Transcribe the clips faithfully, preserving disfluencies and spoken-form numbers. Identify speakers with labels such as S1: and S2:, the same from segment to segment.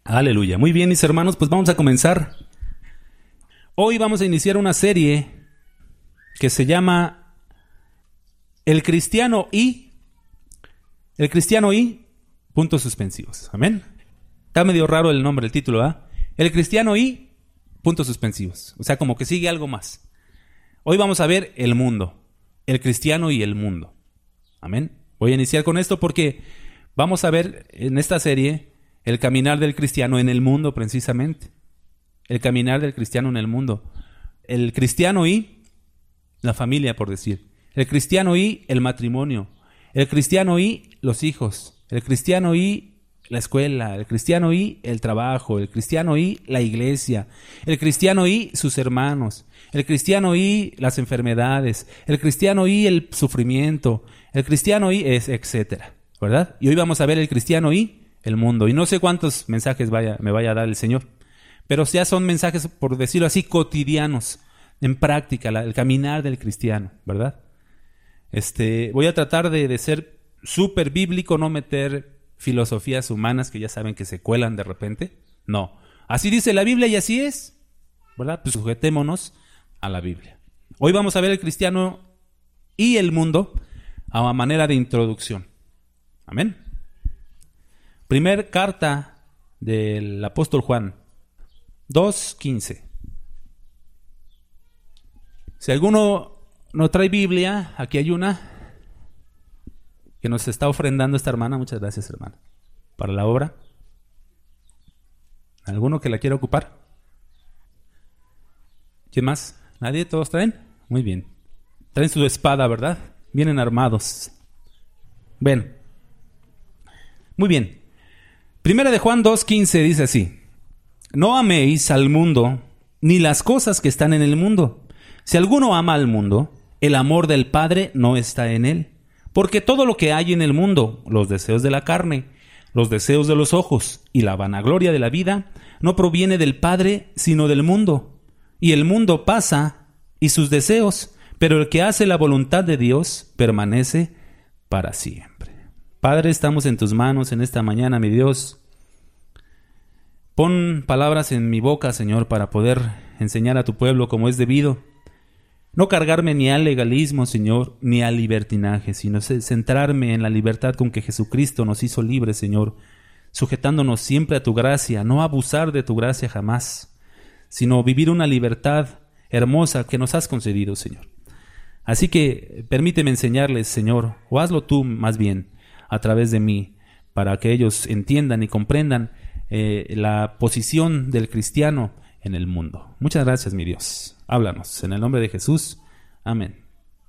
S1: Aleluya. Muy bien, mis hermanos, pues vamos a comenzar. Hoy vamos a iniciar una serie que se llama El Cristiano y... El Cristiano y... puntos suspensivos. Amén. Está medio raro el nombre, el título, ¿ah? ¿eh? El Cristiano y... puntos suspensivos. O sea, como que sigue algo más. Hoy vamos a ver el mundo. El cristiano y el mundo. Amén. Voy a iniciar con esto porque vamos a ver en esta serie el caminar del cristiano en el mundo precisamente. El caminar del cristiano en el mundo. El cristiano y la familia, por decir. El cristiano y el matrimonio. El cristiano y los hijos. El cristiano y la escuela. El cristiano y el trabajo. El cristiano y la iglesia. El cristiano y sus hermanos. El cristiano y las enfermedades. El cristiano y el sufrimiento. El cristiano y es, etcétera. ¿Verdad? Y hoy vamos a ver el cristiano y el mundo. Y no sé cuántos mensajes vaya, me vaya a dar el Señor. Pero ya son mensajes, por decirlo así, cotidianos, en práctica, la, el caminar del cristiano, ¿verdad? Este, voy a tratar de, de ser súper bíblico, no meter filosofías humanas que ya saben que se cuelan de repente. No. Así dice la Biblia y así es, ¿verdad? Pues sujetémonos a la Biblia. Hoy vamos a ver el cristiano y el mundo a manera de introducción. Amén. Primer carta del apóstol Juan, dos quince. Si alguno no trae Biblia, aquí hay una que nos está ofrendando esta hermana. Muchas gracias, hermana, para la obra. ¿Alguno que la quiera ocupar? ¿Quién más? ¿Nadie? ¿Todos traen? Muy bien. Traen su espada, ¿verdad? Vienen armados. Ven. Muy bien. Primera de Juan dos quince dice así: No améis al mundo, ni las cosas que están en el mundo. Si alguno ama al mundo, el amor del Padre no está en él. Porque todo lo que hay en el mundo, los deseos de la carne, los deseos de los ojos y la vanagloria de la vida, no proviene del Padre, sino del mundo. Y el mundo pasa y sus deseos, pero el que hace la voluntad de Dios permanece para siempre. Padre, estamos en tus manos en esta mañana, mi Dios. Pon palabras en mi boca, Señor, para poder enseñar a tu pueblo como es debido. No cargarme ni al legalismo, Señor, ni al libertinaje, sino centrarme en la libertad con que Jesucristo nos hizo libres, Señor, sujetándonos siempre a tu gracia, no abusar de tu gracia jamás, sino vivir una libertad hermosa que nos has concedido, Señor. Así que permíteme enseñarles, Señor, o hazlo tú más bien a través de mí, para que ellos entiendan y comprendan eh, la posición del cristiano en el mundo. Muchas gracias, mi Dios. Háblanos, en el nombre de Jesús. Amén.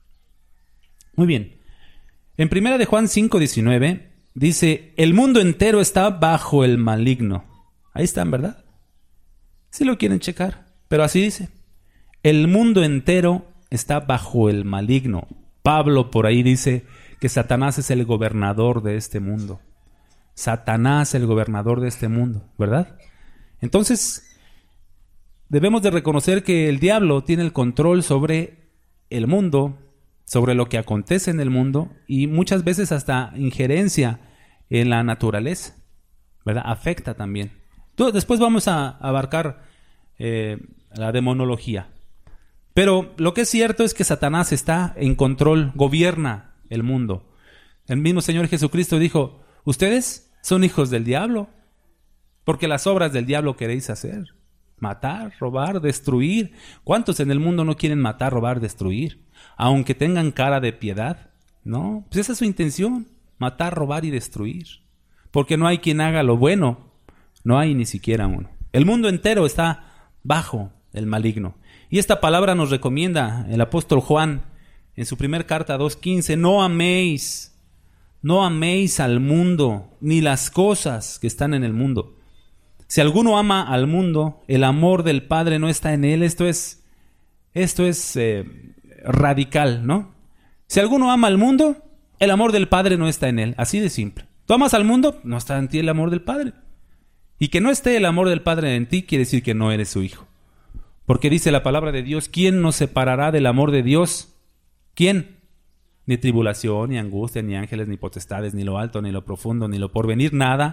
S1: Muy bien. En primera de Juan cinco diecinueve dice: el mundo entero está bajo el maligno. Ahí están, ¿verdad? Si lo quieren checar, pero así dice. El mundo entero está bajo el maligno. Pablo por ahí dice que Satanás es el gobernador de este mundo. Satanás, el gobernador de este mundo, ¿verdad? Entonces, debemos de reconocer que el diablo tiene el control sobre el mundo, sobre lo que acontece en el mundo y muchas veces hasta injerencia en la naturaleza, ¿verdad? Afecta también. Entonces, después vamos a abarcar eh, la demonología. Pero lo que es cierto es que Satanás está en control, gobierna el mundo. El mismo Señor Jesucristo dijo: ustedes son hijos del diablo, porque las obras del diablo queréis hacer. Matar, robar, destruir. ¿Cuántos en el mundo no quieren matar, robar, destruir? Aunque tengan cara de piedad. No, pues esa es su intención. Matar, robar y destruir. Porque no hay quien haga lo bueno. No hay ni siquiera uno. El mundo entero está bajo el maligno. Y esta palabra nos recomienda el apóstol Juan en su primer carta dos quince: no améis, no améis al mundo, ni las cosas que están en el mundo. Si alguno ama al mundo, el amor del Padre no está en él. Esto es, esto es eh, radical, ¿no? Si alguno ama al mundo, el amor del Padre no está en él. Así de simple. ¿Tú amas al mundo? No está en ti el amor del Padre. Y que no esté el amor del Padre en ti quiere decir que no eres su hijo. Porque dice la palabra de Dios: ¿quién nos separará del amor de Dios? ¿Quién? Ni tribulación, ni angustia, ni ángeles, ni potestades, ni lo alto, ni lo profundo, ni lo porvenir, nada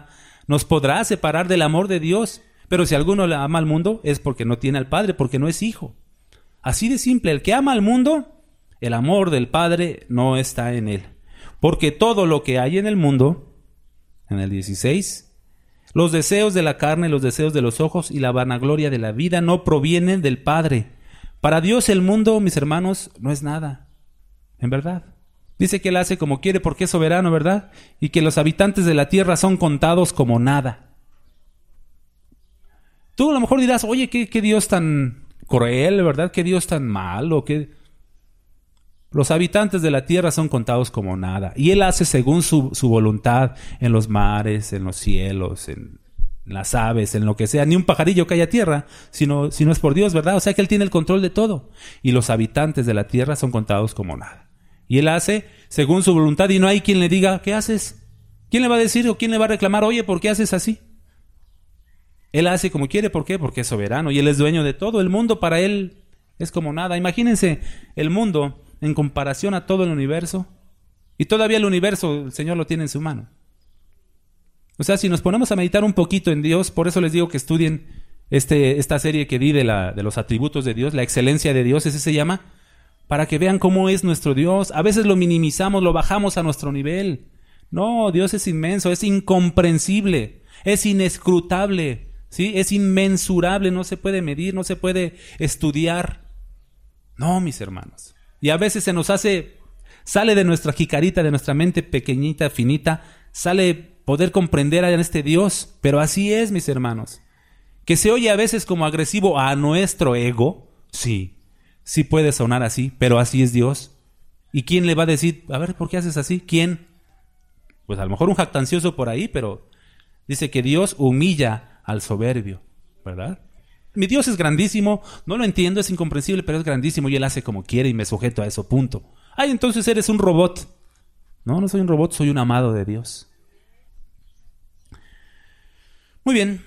S1: nos podrá separar del amor de Dios. Pero si alguno le ama al mundo, es porque no tiene al Padre, porque no es hijo. Así de simple, el que ama al mundo, el amor del Padre no está en él. Porque todo lo que hay en el mundo, en el dieciséis, los deseos de la carne, los deseos de los ojos y la vanagloria de la vida no provienen del Padre. Para Dios el mundo, mis hermanos, no es nada, en verdad. Dice que Él hace como quiere porque es soberano, ¿verdad? Y que los habitantes de la tierra son contados como nada. Tú a lo mejor dirás, oye, ¿qué, qué Dios tan cruel, ¿verdad? ¿Qué Dios tan malo? ¿Qué? Los habitantes de la tierra son contados como nada. Y Él hace según su, su voluntad en los mares, en los cielos, en las aves, en lo que sea. Ni un pajarillo cae a tierra, sino, si no es por Dios, ¿verdad? O sea que Él tiene el control de todo. Y los habitantes de la tierra son contados como nada. Y Él hace según su voluntad y no hay quien le diga, ¿qué haces? ¿Quién le va a decir o quién le va a reclamar, oye, ¿por qué haces así? Él hace como quiere, ¿por qué? Porque es soberano y Él es dueño de todo. El mundo para Él es como nada. Imagínense el mundo en comparación a todo el universo. Y todavía el universo el Señor lo tiene en su mano. O sea, si nos ponemos a meditar un poquito en Dios, por eso les digo que estudien este, esta serie que di de, la, de los atributos de Dios, la excelencia de Dios, ese se llama, para que vean cómo es nuestro Dios. A veces lo minimizamos, lo bajamos a nuestro nivel. No, Dios es inmenso, es incomprensible, es inescrutable. ¿Sí? Es inmensurable, no se puede medir, no se puede estudiar. No, mis hermanos. Y a veces se nos hace, sale de nuestra jicarita, de nuestra mente pequeñita, finita, sale poder comprender a este Dios. Pero así es, mis hermanos. Que se oye a veces como agresivo a nuestro ego. Sí, sí puede sonar así, pero así es Dios. ¿Y quién le va a decir, a ver, ¿por qué haces así? ¿Quién? Pues a lo mejor un jactancioso por ahí, pero dice que Dios humilla al soberbio, ¿verdad? Mi Dios es grandísimo, no lo entiendo, es incomprensible, pero es grandísimo y Él hace como quiere y me sujeto a eso, punto. Ay, entonces eres un robot. No, no soy un robot, soy un amado de Dios. Muy bien.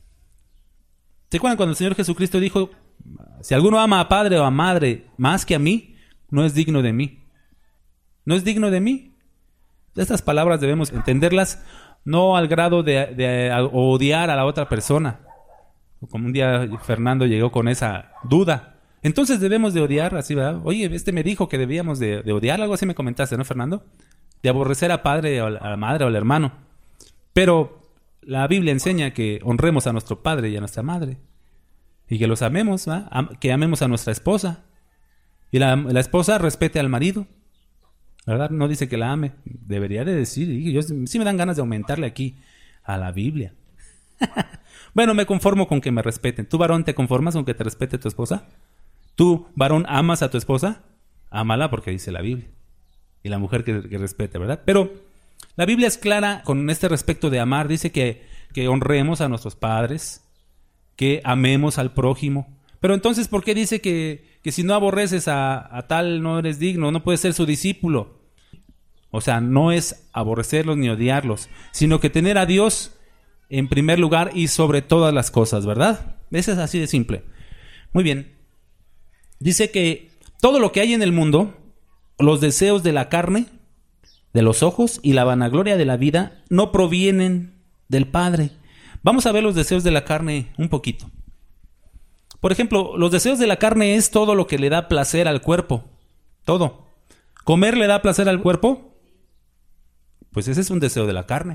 S1: ¿Se acuerdan cuando el Señor Jesucristo dijo, si alguno ama a padre o a madre más que a mí, no es digno de mí? ¿No es digno de mí? Estas palabras debemos entenderlas no al grado de, de odiar a la otra persona. Como un día Fernando llegó con esa duda. Entonces debemos de odiar, así, ¿verdad? Oye, este me dijo que debíamos de, de odiar, algo así me comentaste, ¿no, Fernando? De aborrecer a padre, o a la madre o al hermano. Pero la Biblia enseña que honremos a nuestro padre y a nuestra madre. Y que los amemos, ¿verdad? Am- que amemos a nuestra esposa. Y la, la esposa respete al marido. ¿Verdad? No dice que la ame. Debería de decir. Yo, sí me dan ganas de aumentarle aquí a la Biblia. Bueno, me conformo con que me respeten. ¿Tú, varón, te conformas con que te respete tu esposa? ¿Tú, varón, amas a tu esposa? Ámala porque dice la Biblia. Y la mujer que, que respete, ¿verdad? Pero la Biblia es clara con este respecto de amar. Dice que, que honremos a nuestros padres, que amemos al prójimo. Pero entonces, ¿por qué dice que, que si no aborreces a, a tal no eres digno, no puedes ser su discípulo? O sea, no es aborrecerlos ni odiarlos, sino que tener a Dios en primer lugar y sobre todas las cosas, ¿verdad? Eso es así de simple. Muy bien. Dice que todo lo que hay en el mundo, los deseos de la carne, de los ojos y la vanagloria de la vida, no provienen del Padre. Vamos a ver los deseos de la carne un poquito. Por ejemplo, los deseos de la carne es todo lo que le da placer al cuerpo. Todo. ¿Comer le da placer al cuerpo? Pues ese es un deseo de la carne.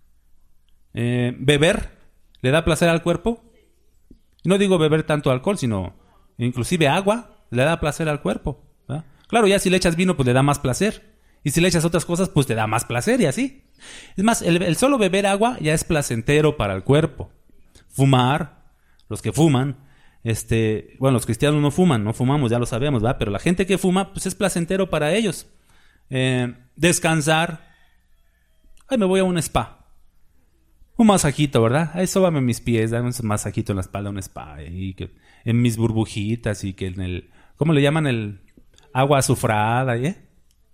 S1: Eh, ¿Beber le da placer al cuerpo? No digo beber tanto alcohol, sino inclusive agua le da placer al cuerpo, ¿verdad? Claro, ya si le echas vino, pues le da más placer. Y si le echas otras cosas, pues te da más placer y así. Es más, el, el solo beber agua ya es placentero para el cuerpo. Fumar, los que fuman, este, bueno, los cristianos no fuman, no fumamos, ya lo sabemos, ¿verdad? Pero la gente que fuma, pues es placentero para ellos. Eh, descansar. Ay, me voy a un spa. Un masajito, ¿verdad? Ay, sóbame mis pies, dame un masajito en la espalda, un spa. Y que en mis burbujitas y que en el... ¿Cómo le llaman? El agua azufrada, ¿eh?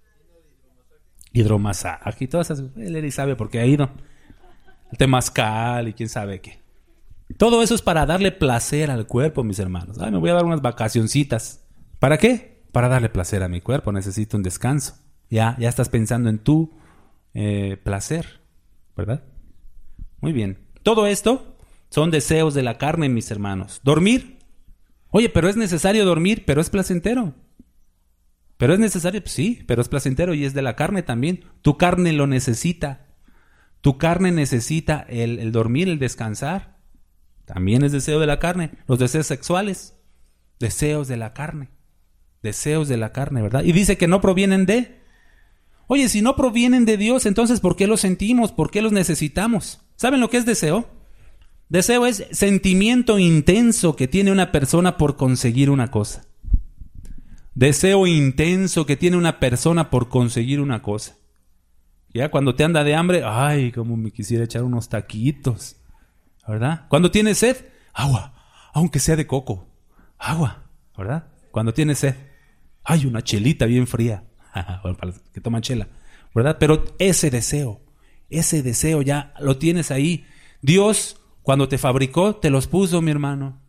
S1: Hidromasaje y todas esas... Él sabe porque ha ido. El temazcal y quién sabe qué. Todo eso es para darle placer al cuerpo, mis hermanos. Ay, me voy a dar unas vacacioncitas. ¿Para qué? Para darle placer a mi cuerpo. Necesito un descanso. Ya, ya estás pensando en tu eh, placer, ¿verdad? Muy bien. Todo esto son deseos de la carne, mis hermanos. Dormir. Oye, pero es necesario dormir, pero es placentero. Pero es necesario, pues sí, pero es placentero y es de la carne también. Tu carne lo necesita. Tu carne necesita el, el dormir, el descansar. También es deseo de la carne. Los deseos sexuales. Deseos de la carne. Deseos de la carne, ¿verdad? Y dice que no provienen de... Oye, si no provienen de Dios, entonces ¿por qué los sentimos? ¿Por qué los necesitamos? ¿Saben lo que es deseo? Deseo es sentimiento intenso que tiene una persona por conseguir una cosa. Deseo intenso que tiene una persona por conseguir una cosa. Ya cuando te anda de hambre, ay, cómo me quisiera echar unos taquitos, ¿verdad? Cuando tienes sed, agua, aunque sea de coco, agua, ¿verdad? Cuando tienes sed, ay, una chelita bien fría, para los que toman chela, ¿verdad? Pero ese deseo, ese deseo ya lo tienes ahí. Dios, cuando te fabricó, te los puso, mi hermano.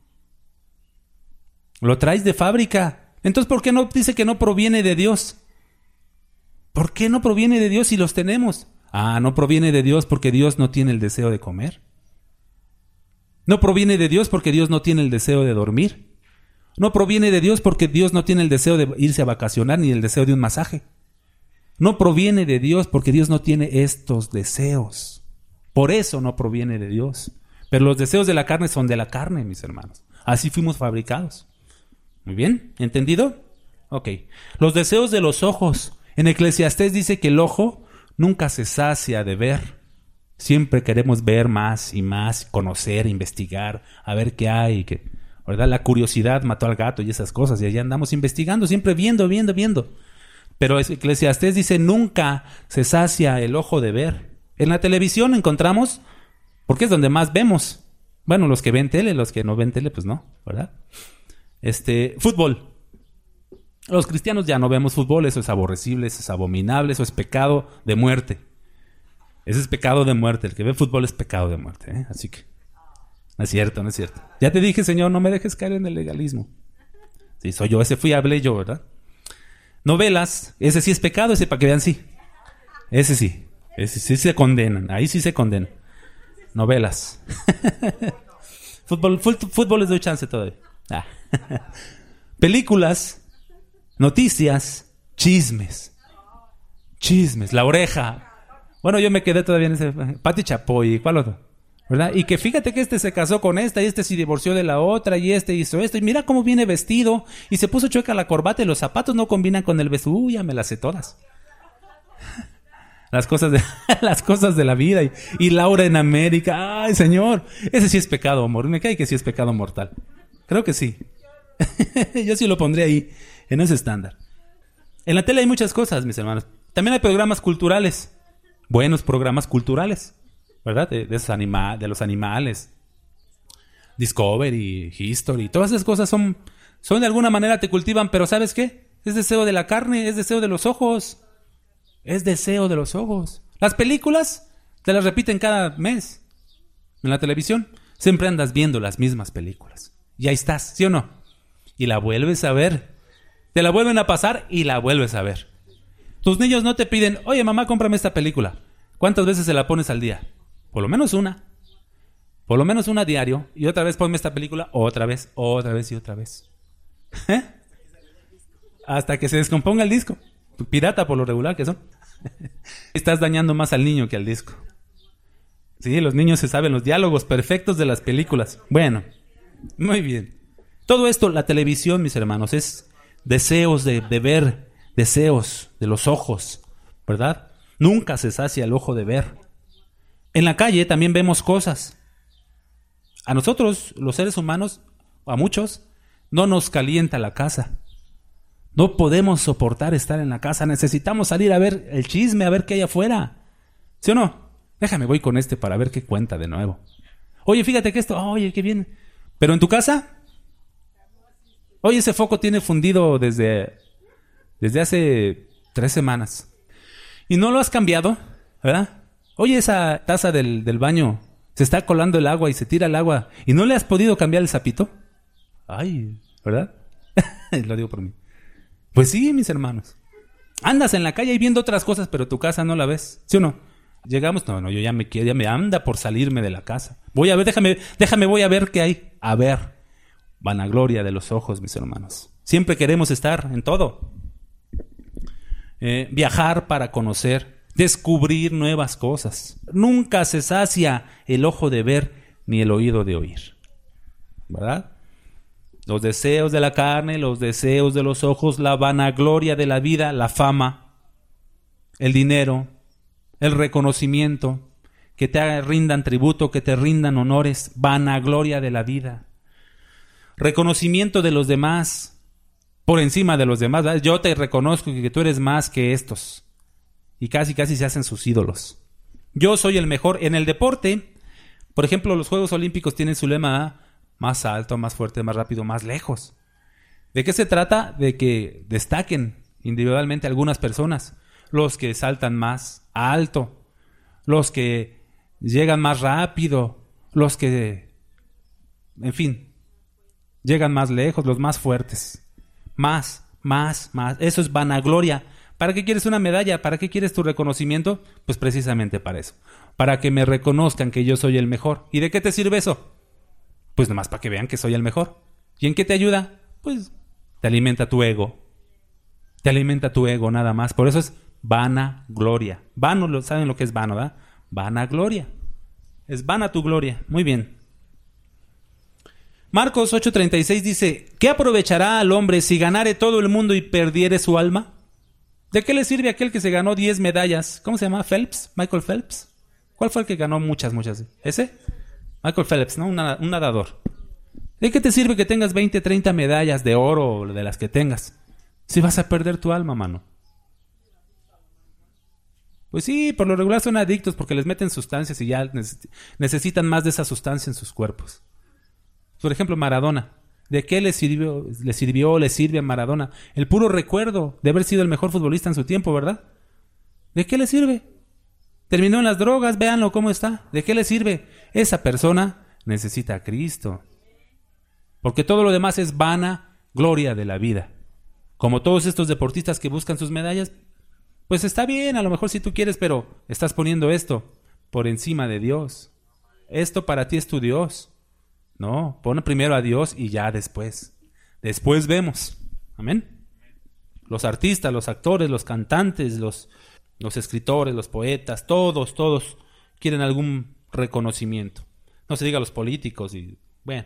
S1: Lo traes de fábrica. Entonces, ¿por qué no dice que no proviene de Dios? ¿Por qué no proviene de Dios si los tenemos? Ah, no proviene de Dios porque Dios no tiene el deseo de comer. No proviene de Dios porque Dios no tiene el deseo de dormir. No proviene de Dios porque Dios no tiene el deseo de irse a vacacionar ni el deseo de un masaje. No proviene de Dios porque Dios no tiene estos deseos. Por eso no proviene de Dios. Pero los deseos de la carne son de la carne, mis hermanos. Así fuimos fabricados. Muy bien, ¿entendido? Ok. Los deseos de los ojos. En Eclesiastés dice que el ojo nunca se sacia de ver. Siempre queremos ver más y más, conocer, investigar, a ver qué hay. Que, ¿verdad? La curiosidad mató al gato y esas cosas. Y allá andamos investigando, siempre viendo, viendo, viendo. Pero Eclesiastés dice nunca se sacia el ojo de ver. En la televisión encontramos, porque es donde más vemos. Bueno, los que ven tele, los que no ven tele, pues no, ¿verdad? Este, fútbol. Los cristianos ya no vemos fútbol, eso es aborrecible, eso es abominable, eso es pecado de muerte. Ese es pecado de muerte, el que ve fútbol es pecado de muerte, ¿eh? Así que no es cierto, no es cierto. Ya te dije, Señor, no me dejes caer en el legalismo. Sí, soy yo, ese fui, hablé yo, ¿verdad? Novelas, ese sí es pecado, ese para que vean, sí. Ese sí, ese sí se condenan, ahí sí se condenan. Novelas. fútbol, fútbol les doy chance todavía. Ah. Películas, noticias, chismes. Chismes, La Oreja. Bueno, yo me quedé todavía en ese. Pati Chapoy, ¿cuál otro? ¿Verdad? Y que fíjate que este se casó con esta y este se divorció de la otra y este hizo esto. Y mira cómo viene vestido y se puso chueca la corbata y los zapatos no combinan con el vestido. Uy, ya me las sé todas. Las cosas de, las cosas de la vida. Y, y Laura en América. Ay, Señor. Ese sí es pecado, amor. Me cae que sí es pecado mortal. Creo que sí. Yo sí lo pondré ahí, en ese estándar. En la tele hay muchas cosas, mis hermanos. También hay programas culturales. Buenos programas culturales, ¿verdad? De, de, esos anima- de los animales. Discovery, History. Todas esas cosas son, son de alguna manera te cultivan, pero ¿sabes qué? Es deseo de la carne, es deseo de los ojos. Es deseo de los ojos. Las películas te las repiten cada mes. En la televisión siempre andas viendo las mismas películas. Y ahí estás, ¿sí o no? Y la vuelves a ver. Te la vuelven a pasar y la vuelves a ver. Tus niños no te piden, oye mamá, cómprame esta película. ¿Cuántas veces se la pones al día? Por lo menos una. Por lo menos una diario. Y otra vez ponme esta película, otra vez, otra vez y otra vez. ¿Eh? Hasta que se descomponga el disco. Pirata por lo regular que son. Estás dañando más al niño que al disco. Sí, los niños se saben los diálogos perfectos de las películas. Bueno, muy bien. Todo esto, la televisión, mis hermanos, es deseos de, de ver, deseos de los ojos, ¿verdad? Nunca se sacia el ojo de ver. En la calle también vemos cosas. A nosotros, los seres humanos, a muchos, no nos calienta la casa. No podemos soportar estar en la casa. Necesitamos salir a ver el chisme, a ver qué hay afuera. ¿Sí o no? Déjame, voy con este para ver qué cuenta de nuevo. Oye, fíjate que esto, oye, qué bien. Pero en tu casa, oye, ese foco tiene fundido desde, desde hace tres semanas. Y no lo has cambiado, ¿verdad? Oye, esa taza del, del baño, se está colando el agua y se tira el agua. ¿Y no le has podido cambiar el sapito? Ay, ¿verdad? Lo digo por mí. Pues sí, mis hermanos. Andas en la calle y viendo otras cosas, pero tu casa no la ves. ¿Sí o no? Llegamos, no, no, yo ya me quiero, ya me anda por salirme de la casa. Voy a ver, déjame, déjame, voy a ver qué hay. A ver, vanagloria de los ojos, mis hermanos. Siempre queremos estar en todo. Eh, viajar para conocer, descubrir nuevas cosas. Nunca se sacia el ojo de ver ni el oído de oír. ¿Verdad? Los deseos de la carne, los deseos de los ojos, la vanagloria de la vida, la fama, el dinero, el reconocimiento, que te rindan tributo, que te rindan honores, vanagloria de la vida, reconocimiento de los demás, por encima de los demás, ¿verdad? Yo te reconozco que tú eres más que estos, y casi casi se hacen sus ídolos. Yo soy el mejor en el deporte. Por ejemplo, los Juegos Olímpicos tienen su lema, ¿eh? Más alto, más fuerte, más rápido, más lejos. ¿De qué se trata? De que destaquen individualmente algunas personas, los que saltan más alto, los que llegan más rápido, los que, en fin, llegan más lejos, los más fuertes. Más, más, más. Eso es vanagloria. ¿Para qué quieres una medalla? ¿Para qué quieres tu reconocimiento? Pues precisamente para eso. Para que me reconozcan que yo soy el mejor. ¿Y de qué te sirve eso? Pues nomás para que vean que soy el mejor. ¿Y en qué te ayuda? Pues te alimenta tu ego. Te alimenta tu ego nada más. Por eso es vanagloria. Vano, ¿saben lo que es vano, verdad? Vanagloria. Es vana tu gloria. Muy bien. Marcos ocho treinta y seis dice, ¿qué aprovechará al hombre si ganare todo el mundo y perdiere su alma? ¿De qué le sirve aquel que se ganó diez medallas? ¿Cómo se llama? ¿Phelps? ¿Michael Phelps? ¿Cuál fue el que ganó muchas, muchas? ¿Ese? Michael Phelps, ¿no? Un, nada, un nadador. ¿De qué te sirve que tengas veinte, treinta medallas de oro o de las que tengas? Si vas a perder tu alma, mano. Pues sí, por lo regular son adictos porque les meten sustancias y ya neces- necesitan más de esa sustancia en sus cuerpos. Por ejemplo, Maradona. ¿De qué le sirvió, le sirvió, le sirve a Maradona? El puro recuerdo de haber sido el mejor futbolista en su tiempo, ¿verdad? ¿De qué le sirve? Terminó en las drogas, véanlo cómo está. ¿De qué le sirve? Esa persona necesita a Cristo. Porque todo lo demás es vana gloria de la vida. Como todos estos deportistas que buscan sus medallas, pues está bien, a lo mejor si tú quieres, pero estás poniendo esto por encima de Dios. Esto para ti es tu Dios. No, pon primero a Dios y ya después. Después vemos. Amén. Los artistas, los actores, los cantantes, los, los escritores, los poetas, todos, todos quieren algún reconocimiento. No se diga los políticos y bueno.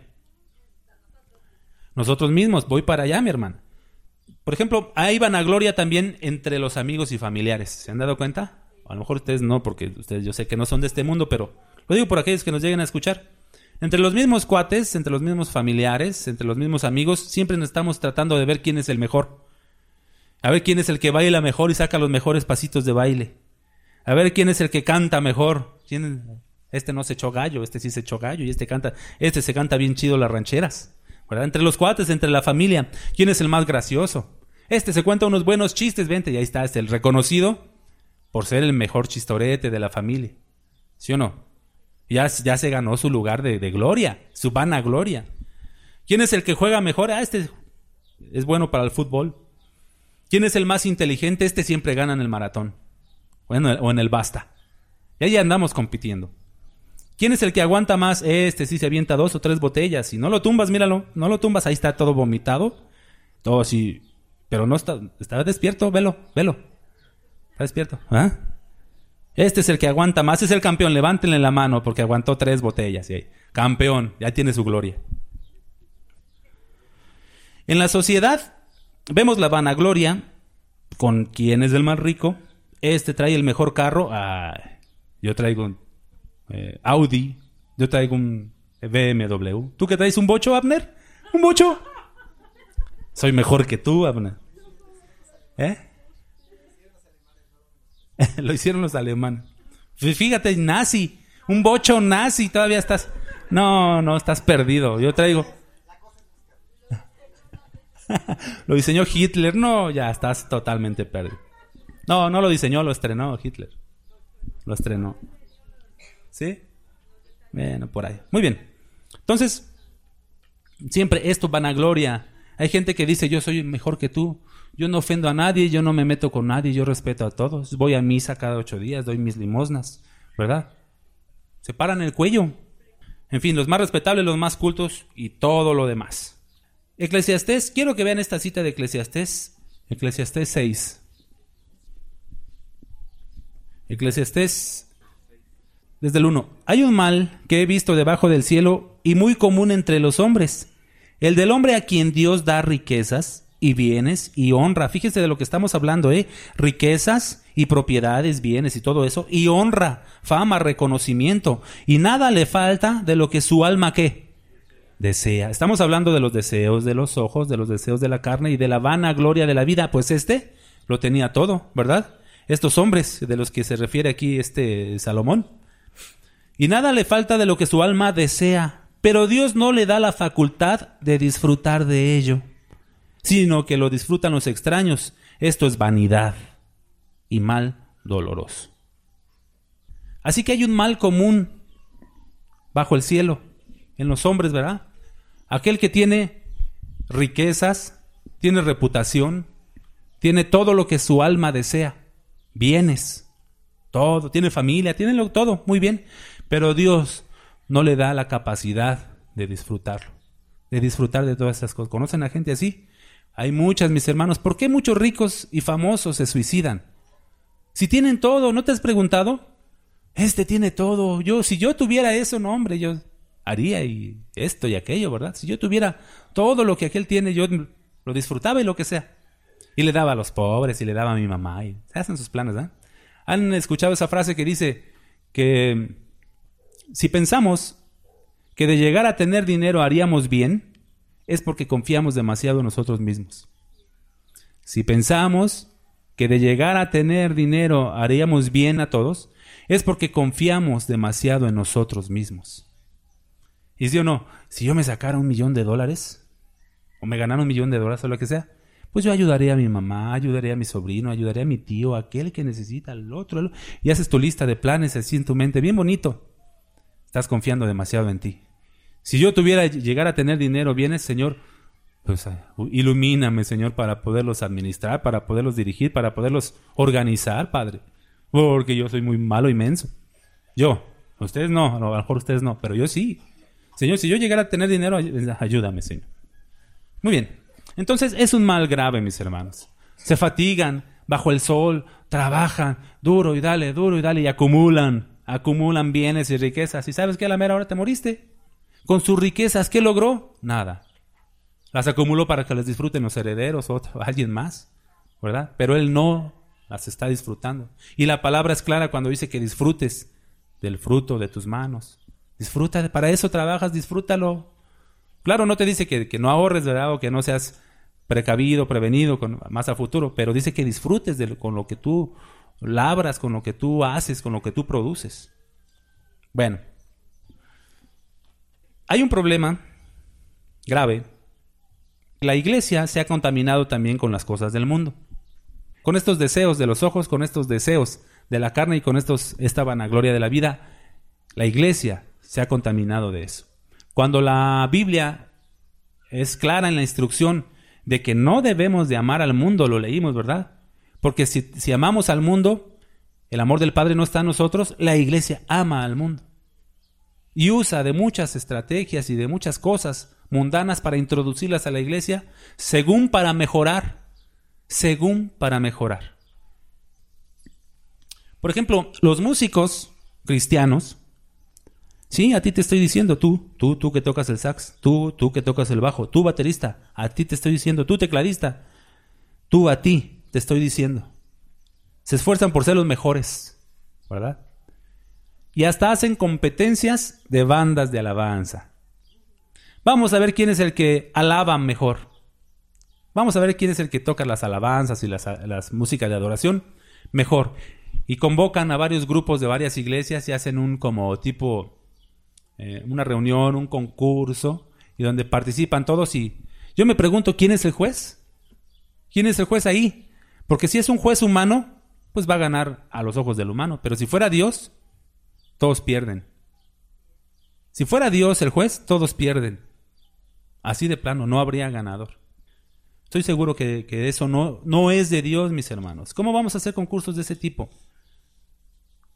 S1: Nosotros mismos, voy para allá, mi hermano. Por ejemplo, hay vanagloria también entre los amigos y familiares. ¿Se han dado cuenta? A lo mejor ustedes no, porque ustedes yo sé que no son de este mundo, pero lo digo por aquellos que nos lleguen a escuchar. Entre los mismos cuates, entre los mismos familiares, entre los mismos amigos, siempre nos estamos tratando de ver quién es el mejor. A ver quién es el que baila mejor y saca los mejores pasitos de baile. A ver quién es el que canta mejor. ¿Quién? Este no se echó gallo, este sí se echó gallo y este canta, este se canta bien chido las rancheras. ¿Verdad? Entre los cuates, entre la familia, ¿quién es el más gracioso? Este se cuenta unos buenos chistes, vente, y ahí está, este, el reconocido por ser el mejor chistorete de la familia. ¿Sí o no? Ya, ya se ganó su lugar de, de gloria, su vanagloria. ¿Quién es el que juega mejor? Ah, este es bueno para el fútbol. ¿Quién es el más inteligente? Este siempre gana en el maratón. Bueno, o en el basta. Y ahí andamos compitiendo. ¿Quién es el que aguanta más? Este sí se avienta dos o tres botellas. Si no lo tumbas, míralo. No lo tumbas, ahí está todo vomitado. Todo así. Pero no está, está despierto, velo, velo. Está despierto. ¿Ah? Este es el que aguanta más, es el campeón. Levántenle la mano porque aguantó tres botellas. Y ahí, campeón, ya tiene su gloria. En la sociedad vemos la vanagloria con quién es el más rico. Este trae el mejor carro. Ah, yo traigo un eh, Audi. Yo traigo un B M W. ¿Tú qué traes? ¿Un bocho, Abner? ¿Un bocho? Soy mejor que tú, Abner. ¿Eh? Lo hicieron los alemanes. Fíjate, nazi. Un bocho nazi. Todavía estás... No, no, estás perdido. Yo traigo... Lo diseñó Hitler. No, ya estás totalmente perdido. No, no lo diseñó, lo estrenó Hitler. Lo estrenó. ¿Sí? Bueno, por ahí. Muy bien. Entonces, siempre esto vanagloria. Hay gente que dice, yo soy mejor que tú. Yo no ofendo a nadie, yo no me meto con nadie, yo respeto a todos. Voy a misa cada ocho días, doy mis limosnas. ¿verdad? Se paran el cuello. En fin, los más respetables, los más cultos y todo lo demás. Eclesiastés, quiero que vean esta cita de Eclesiastés, Eclesiastés seis. Eclesiastés, desde el uno. Hay un mal que he visto debajo del cielo y muy común entre los hombres, el del hombre a quien Dios da riquezas y bienes y honra. Fíjese de lo que estamos hablando, ¿eh? Riquezas y propiedades, bienes y todo eso, y honra, fama, reconocimiento, y nada le falta de lo que su alma, ¿qué? Desea. Estamos hablando de los deseos de los ojos, de los deseos de la carne y de la vana gloria de la vida. Pues este lo tenía todo, ¿verdad? Estos hombres de los que se refiere aquí este Salomón. Y nada le falta de lo que su alma desea, pero Dios no le da la facultad de disfrutar de ello, sino que lo disfrutan los extraños. Esto es vanidad y mal doloroso. Así que hay un mal común bajo el cielo, en los hombres, ¿verdad? Aquel que tiene riquezas, tiene reputación, tiene todo lo que su alma desea, bienes, todo, tiene familia, tiene lo, todo, muy bien, pero Dios no le da la capacidad de disfrutarlo, de disfrutar de todas esas cosas. ¿Conocen a gente así? Hay muchas, mis hermanos. ¿Por qué muchos ricos y famosos se suicidan? Si tienen todo, ¿no te has preguntado? Este tiene todo. Yo, si yo tuviera eso, no, hombre, yo haría y esto y aquello, ¿verdad? Si yo tuviera todo lo que aquel tiene, yo lo disfrutaba y lo que sea. Y le daba a los pobres y le daba a mi mamá. Y se hacen sus planes, ¿eh? ¿Han escuchado esa frase que dice que si pensamos que de llegar a tener dinero haríamos bien, es porque confiamos demasiado en nosotros mismos? Si pensamos que de llegar a tener dinero haríamos bien a todos, es porque confiamos demasiado en nosotros mismos. Y si o no, si yo me sacara un millón de dólares, o me ganara un millón de dólares o lo que sea, pues yo ayudaría a mi mamá, ayudaría a mi sobrino, ayudaría a mi tío, a aquel que necesita, al otro, al... y haces tu lista de planes así en tu mente, bien bonito. Estás confiando demasiado en ti. Si yo tuviera, llegar a tener dinero, bienes, Señor, pues ilumíname, Señor, para poderlos administrar, para poderlos dirigir, para poderlos organizar, Padre. Porque yo soy muy malo y menso. Yo, ustedes no, a lo mejor ustedes no, pero yo sí. Señor, si yo llegara a tener dinero, ayúdame, Señor. Muy bien. Entonces es un mal grave, mis hermanos. Se fatigan bajo el sol, trabajan duro y dale, duro y dale, y acumulan, acumulan bienes y riquezas. ¿Y sabes qué? A la mera hora te moriste. Con sus riquezas, ¿qué logró? Nada. Las acumuló para que las disfruten los herederos o alguien más, ¿verdad? Pero él no las está disfrutando. Y la palabra es clara cuando dice que disfrutes del fruto de tus manos. Disfruta, de, para eso trabajas, disfrútalo. Claro, no te dice que, que no ahorres, ¿verdad? O que no seas precavido, prevenido, con, más a futuro, pero dice que disfrutes de, con lo que tú labras, con lo que tú haces, con lo que tú produces. Bueno, hay un problema grave. La iglesia se ha contaminado también con las cosas del mundo, con estos deseos de los ojos, con estos deseos de la carne y con estos, esta vanagloria de la vida. La iglesia se ha contaminado de eso. Cuando la Biblia es clara en la instrucción de que no debemos de amar al mundo, lo leímos, ¿verdad? Porque si, si amamos al mundo, el amor del Padre no está en nosotros, la iglesia ama al mundo. Y usa de muchas estrategias y de muchas cosas mundanas para introducirlas a la iglesia, según para mejorar, según para mejorar. Por ejemplo, los músicos cristianos, sí, a ti te estoy diciendo, tú, tú, tú que tocas el sax, tú, tú que tocas el bajo, tú baterista, a ti te estoy diciendo, tú tecladista, tú a ti te estoy diciendo. Se esfuerzan por ser los mejores, ¿verdad? Y hasta hacen competencias de bandas de alabanza. Vamos a ver quién es el que alaba mejor. Vamos a ver quién es el que toca las alabanzas y las, las músicas de adoración mejor. Y convocan a varios grupos de varias iglesias y hacen un como tipo, eh, una reunión, un concurso, y donde participan todos. Y yo me pregunto, ¿quién es el juez? ¿Quién es el juez ahí? Porque si es un juez humano, pues va a ganar a los ojos del humano. Pero si fuera Dios, todos pierden. Si fuera Dios el juez, todos pierden. Así de plano, no habría ganador. Estoy seguro que, que eso no, no es de Dios, mis hermanos. ¿Cómo vamos a hacer concursos de ese tipo?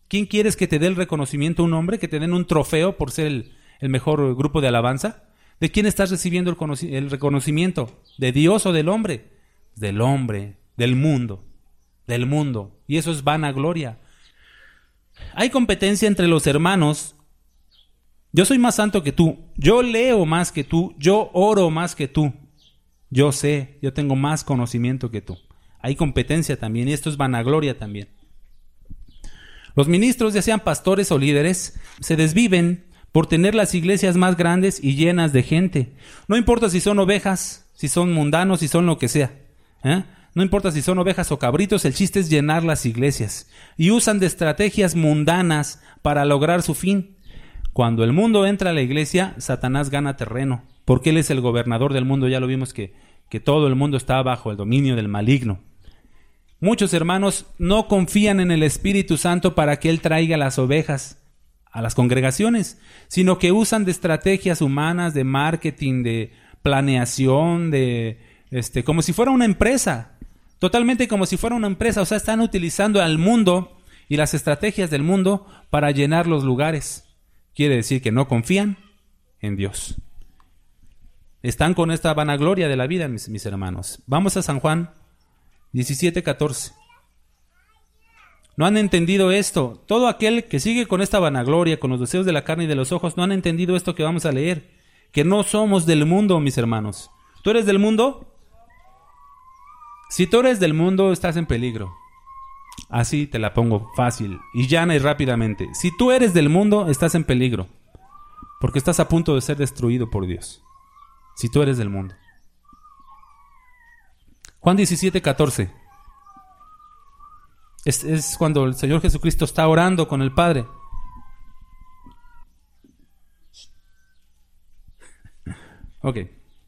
S1: ¿Quién quieres que te dé el reconocimiento? ¿Un hombre? ¿Que te den un trofeo por ser el, el mejor grupo de alabanza? ¿De quién estás recibiendo el, conoci- el reconocimiento? ¿De Dios o del hombre? Del hombre, del mundo, del mundo. Y eso es vanagloria. Hay competencia entre los hermanos. Yo soy más santo que tú, yo leo más que tú, yo oro más que tú, yo sé, yo tengo más conocimiento que tú. Hay competencia también y esto es vanagloria también. Los ministros, ya sean pastores o líderes, se desviven por tener las iglesias más grandes y llenas de gente. No importa si son ovejas, si son mundanos, si son lo que sea, ¿eh? No importa si son ovejas o cabritos, el chiste es llenar las iglesias. Y usan de estrategias mundanas para lograr su fin. Cuando el mundo entra a la iglesia, Satanás gana terreno, porque él es el gobernador del mundo. Ya lo vimos que, que todo el mundo está bajo el dominio del maligno. Muchos hermanos no confían en el Espíritu Santo para que él traiga las ovejas a las congregaciones, sino que usan de estrategias humanas, de marketing, de planeación, de este, como si fuera una empresa. Totalmente como si fuera una empresa, o sea, están utilizando al mundo y las estrategias del mundo para llenar los lugares. Quiere decir que no confían en Dios. Están con esta vanagloria de la vida, mis, mis hermanos. Vamos a San Juan diecisiete catorce. No han entendido esto. Todo aquel que sigue con esta vanagloria, con los deseos de la carne y de los ojos, no han entendido esto que vamos a leer. Que no somos del mundo, mis hermanos. ¿Tú eres del mundo? Si tú eres del mundo, estás en peligro. Así te la pongo fácil y llana y rápidamente. Si tú eres del mundo, estás en peligro. Porque estás a punto de ser destruido por Dios. Si tú eres del mundo. Juan diecisiete catorce. Es, es cuando el Señor Jesucristo está orando con el Padre. Ok.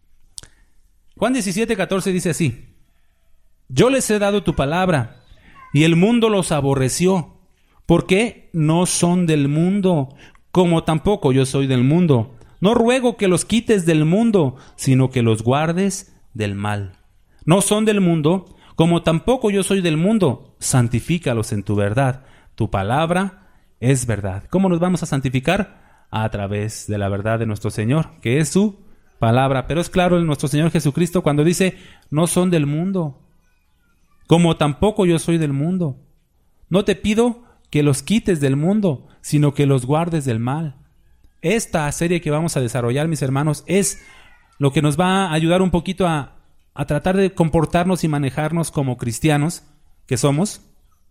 S1: Juan diecisiete catorce dice así. Yo les he dado tu palabra, y el mundo los aborreció, porque no son del mundo, como tampoco yo soy del mundo. No ruego que los quites del mundo, sino que los guardes del mal. No son del mundo, como tampoco yo soy del mundo. Santifícalos en tu verdad. Tu palabra es verdad. ¿Cómo nos vamos a santificar? A través de la verdad de nuestro Señor, que es su palabra. Pero es claro en nuestro Señor Jesucristo cuando dice, no son del mundo, como tampoco yo soy del mundo. No te pido que los quites del mundo, sino que los guardes del mal. Esta serie que vamos a desarrollar, mis hermanos, es lo que nos va a ayudar un poquito a, a tratar de comportarnos y manejarnos como cristianos que somos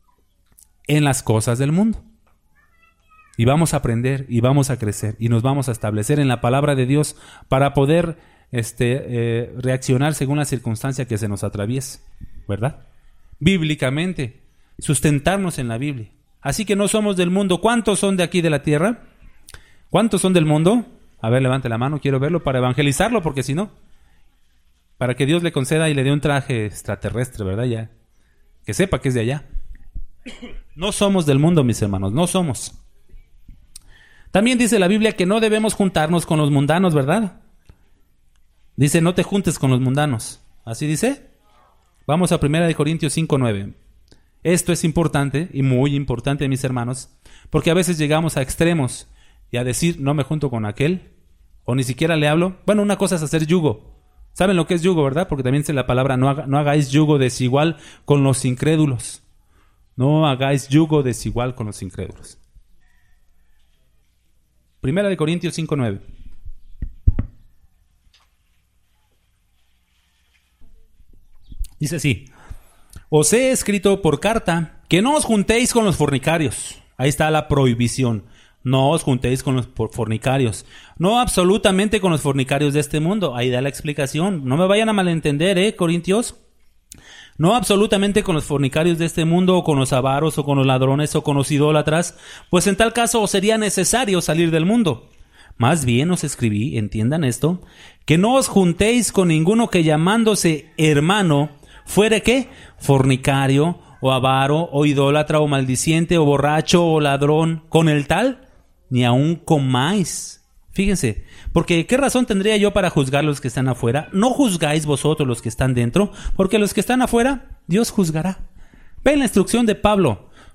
S1: en las cosas del mundo. Y vamos a aprender y vamos a crecer y nos vamos a establecer en la palabra de Dios para poder este, eh, reaccionar según la circunstancia que se nos atraviese, ¿verdad? Bíblicamente, sustentarnos en la Biblia. Así que no somos del mundo. ¿Cuántos son de aquí de la tierra? ¿Cuántos son del mundo? A ver, levante la mano, quiero verlo para evangelizarlo, porque si no, para que Dios le conceda y le dé un traje extraterrestre, ¿verdad? Ya, que sepa que es de allá. No somos del mundo, mis hermanos, no somos. También dice la Biblia que no debemos juntarnos con los mundanos, ¿verdad? Dice, no te juntes con los mundanos. ¿Así dice? Vamos a primera de Corintios cinco nueve. Esto es importante y muy importante, mis hermanos, porque a veces llegamos a extremos y a decir, no me junto con aquel, o ni siquiera le hablo. Bueno, una cosa es hacer yugo. ¿Saben lo que es yugo, verdad? Porque también dice la palabra, no, haga, no hagáis yugo desigual con los incrédulos. No hagáis yugo desigual con los incrédulos. Primera de Corintios cinco nueve. Dice así, os he escrito por carta que no os juntéis con los fornicarios. Ahí está la prohibición. No os juntéis con los fornicarios. No absolutamente con los fornicarios de este mundo. Ahí da la explicación. No me vayan a malentender, ¿eh, Corintios? No absolutamente con los fornicarios de este mundo, o con los avaros, o con los ladrones, o con los idólatras, pues en tal caso os sería necesario salir del mundo. Más bien os escribí, entiendan esto, que no os juntéis con ninguno que llamándose hermano fuere ¿qué? Fornicario, o avaro, o idólatra, o maldiciente, o borracho, o ladrón. Con el tal, ni aun comáis. Fíjense, porque ¿qué razón tendría yo para juzgar a los que están afuera? No juzgáis vosotros los que están dentro, porque los que están afuera, Dios juzgará. Ven la instrucción de Pablo.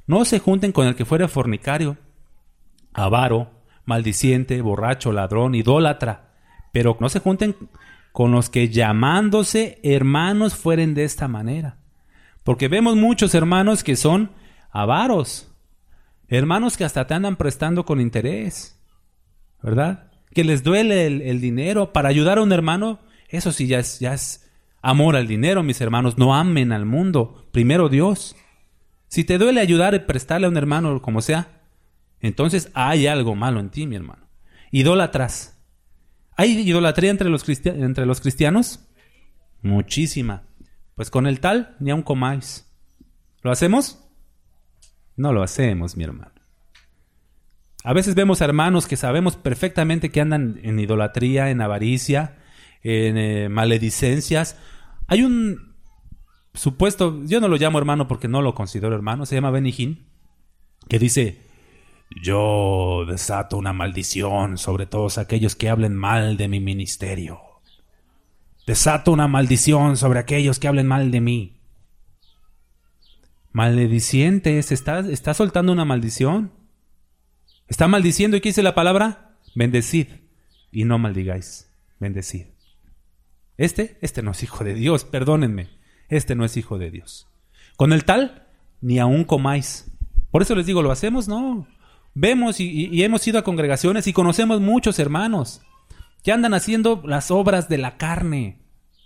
S1: No se junten con el que fuera fornicario, avaro, maldiciente, borracho, ladrón, idólatra, pero no se junten con los que llamándose hermanos fueren de esta manera. Porque vemos muchos hermanos que son avaros, hermanos que hasta te andan prestando con interés, ¿verdad? Que les duele el, el dinero para ayudar a un hermano. Eso sí ya es, ya es amor al dinero, mis hermanos. No amen al mundo, primero Dios. Si te duele ayudar y prestarle a un hermano, como sea, entonces hay algo malo en ti, mi hermano. Idólatras. ¿Hay idolatría entre los, cristi- entre los cristianos? Muchísima. Pues con el tal, ni aun comáis. ¿Lo hacemos? No lo hacemos, mi hermano. A veces vemos a hermanos que sabemos perfectamente que andan en idolatría, en avaricia, en eh, maledicencias. Hay un supuesto, yo no lo llamo hermano porque no lo considero hermano, se llama Benny Hinn, que dice: yo desato una maldición sobre todos aquellos que hablen mal de mi ministerio. Desato una maldición sobre aquellos que hablen mal de mí. Maledicientes, ¿está, está soltando una maldición? Está maldiciendo. ¿Y qué dice la palabra? Bendecid y no maldigáis. Bendecid. Este, este no es hijo de Dios, perdónenme. Este no es hijo de Dios. Con el tal, ni aún comáis. Por eso les digo, ¿lo hacemos? No. Vemos y, y, y hemos ido a congregaciones y conocemos muchos hermanos que andan haciendo las obras de la carne.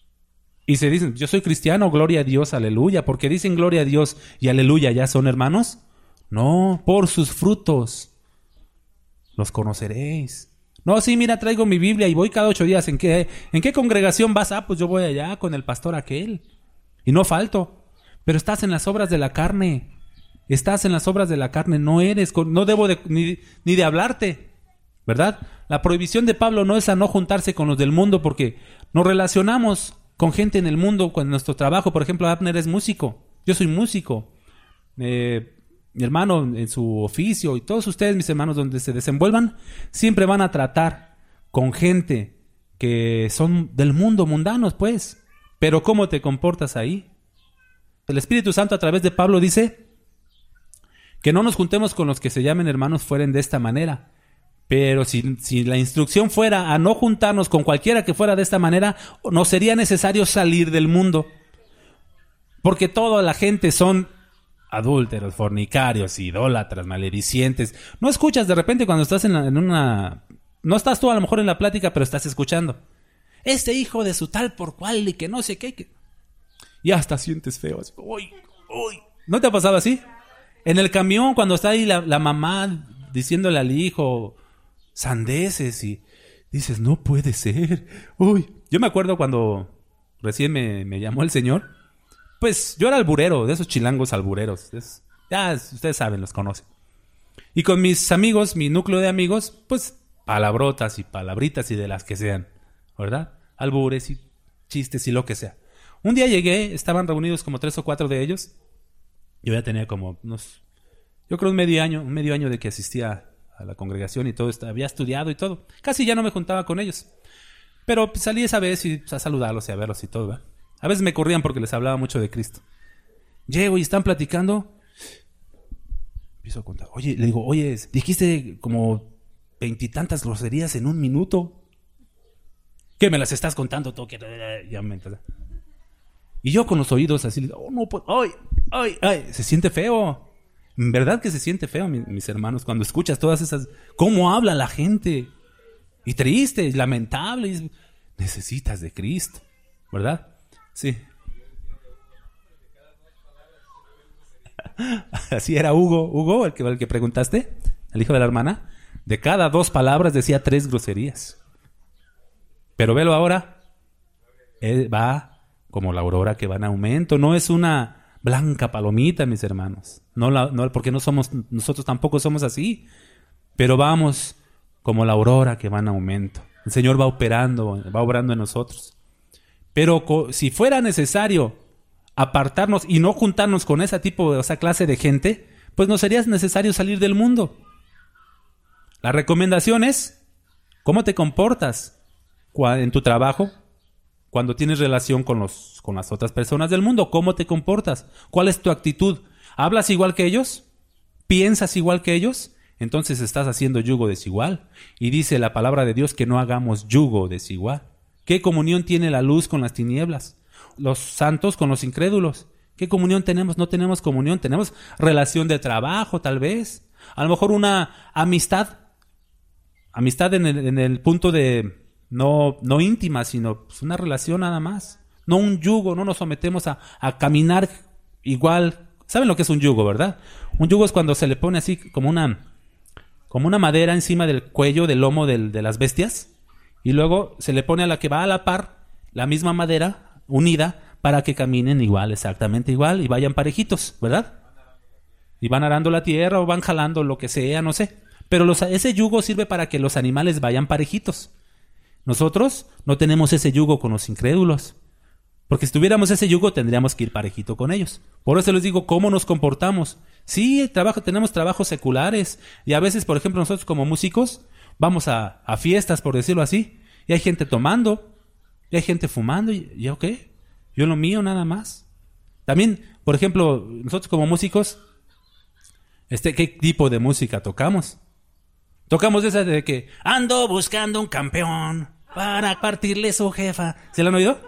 S1: Y se dicen, yo soy cristiano, gloria a Dios, aleluya. Porque dicen gloria a Dios y aleluya, ¿ya son hermanos? No, por sus frutos los conoceréis. No, sí, mira, traigo mi Biblia y voy cada ocho días. ¿En qué, ¿En qué congregación vas? Ah, pues yo voy allá con el pastor aquel. Y no falto. Pero estás en las obras de la carne. Estás en las obras de la carne. No eres, no debo de, ni, ni de hablarte. ¿Verdad? La prohibición de Pablo no es a no juntarse con los del mundo, porque nos relacionamos con gente en el mundo, con nuestro trabajo. Por ejemplo, Abner es músico. Yo soy músico. Eh... Mi hermano en su oficio y todos ustedes, mis hermanos, donde se desenvuelvan, siempre van a tratar con gente que son del mundo, mundanos, pues. Pero ¿cómo te comportas ahí? El Espíritu Santo a través de Pablo dice que no nos juntemos con los que se llamen hermanos fueren de esta manera. Pero si, si la instrucción fuera a no juntarnos con cualquiera que fuera de esta manera, no sería necesario salir del mundo. Porque toda la gente son adúlteros, fornicarios, idólatras, maledicientes. No escuchas de repente cuando estás en, la, en una... No estás tú a lo mejor en la plática, pero estás escuchando. Este hijo de su tal por cual y que no sé qué. Que... Y hasta sientes feo. Así, uy, uy. ¿No te ha pasado así? En el camión cuando está ahí la, la mamá diciéndole al hijo sandeces y dices, no puede ser. Uy. Yo me acuerdo cuando recién me, me llamó el Señor. Pues yo era alburero, de esos chilangos albureros. Es, ya ustedes saben, los conocen. Y con mis amigos, mi núcleo de amigos, pues palabrotas y palabritas y de las que sean, ¿verdad? Albures y chistes y lo que sea. Un día llegué, estaban reunidos como tres o cuatro de ellos. Yo ya tenía como unos, yo creo un medio año, un medio año de que asistía a la congregación y todo, había estudiado y todo. Casi ya no me juntaba con ellos. Pero pues, salí esa vez y, pues, a saludarlos y a verlos y todo, ¿verdad? A veces me corrían porque les hablaba mucho de Cristo. Llego y están platicando. Empiezo a contar. Oye, le digo, oye, dijiste como veintitantas groserías en un minuto. ¿Qué me las estás contando tú? Ya me entendí. Y yo con los oídos así, oh, no, pues, ay, ay, ay, se siente feo. En verdad que se siente feo, mis, mis hermanos, cuando escuchas todas esas, cómo habla la gente. Y triste, y lamentable. Y necesitas de Cristo, ¿verdad? Sí. Así era Hugo, Hugo, el que, el que preguntaste, el hijo de la hermana. De cada dos palabras decía tres groserías. Pero velo ahora, él va como la aurora que va en aumento. No es una blanca palomita, mis hermanos. No, la, no, porque no somos, nosotros tampoco somos así. Pero vamos como la aurora que va en aumento. El Señor va operando, va obrando en nosotros. Pero co- si fuera necesario apartarnos y no juntarnos con ese tipo de, esa clase de gente, pues no sería necesario salir del mundo. La recomendación es, ¿cómo te comportas en tu trabajo? Cuando tienes relación con, los, con las otras personas del mundo, ¿cómo te comportas? ¿Cuál es tu actitud? ¿Hablas igual que ellos? piensas igual que ellos, entonces estás haciendo yugo desigual. Y dice la palabra de Dios que no hagamos yugo desigual. ¿Qué comunión tiene la luz con las tinieblas? Los santos con los incrédulos. ¿Qué comunión tenemos? No tenemos comunión, tenemos relación de trabajo tal vez. A lo mejor una amistad. Amistad en el, en el punto de no, no íntima, sino pues una relación nada más. No un yugo, no nos sometemos a, a caminar igual. ¿Saben lo que es un yugo, verdad? Un yugo es cuando se le pone así como una, como una madera encima del cuello, del lomo del, de las bestias. Y luego se le pone a la que va a la par la misma madera unida para que caminen igual, exactamente igual, y vayan parejitos, ¿verdad? Y van arando la tierra o van jalando lo que sea, no sé. Pero los, ese yugo sirve para que los animales vayan parejitos. Nosotros no tenemos ese yugo con los incrédulos. Porque si tuviéramos ese yugo tendríamos que ir parejito con ellos. Por eso les digo, ¿cómo nos comportamos? Sí, trabajo, tenemos trabajos seculares. Y a veces, por ejemplo, nosotros como músicos vamos a, a fiestas, por decirlo así. Y hay gente tomando. Y hay gente fumando. ¿Y yo qué? Yo lo mío nada más. También, por ejemplo, nosotros como músicos, este, ¿qué tipo de música tocamos? Tocamos esa de que ando buscando un campeón para partirle su jefa. ¿Se la han oído?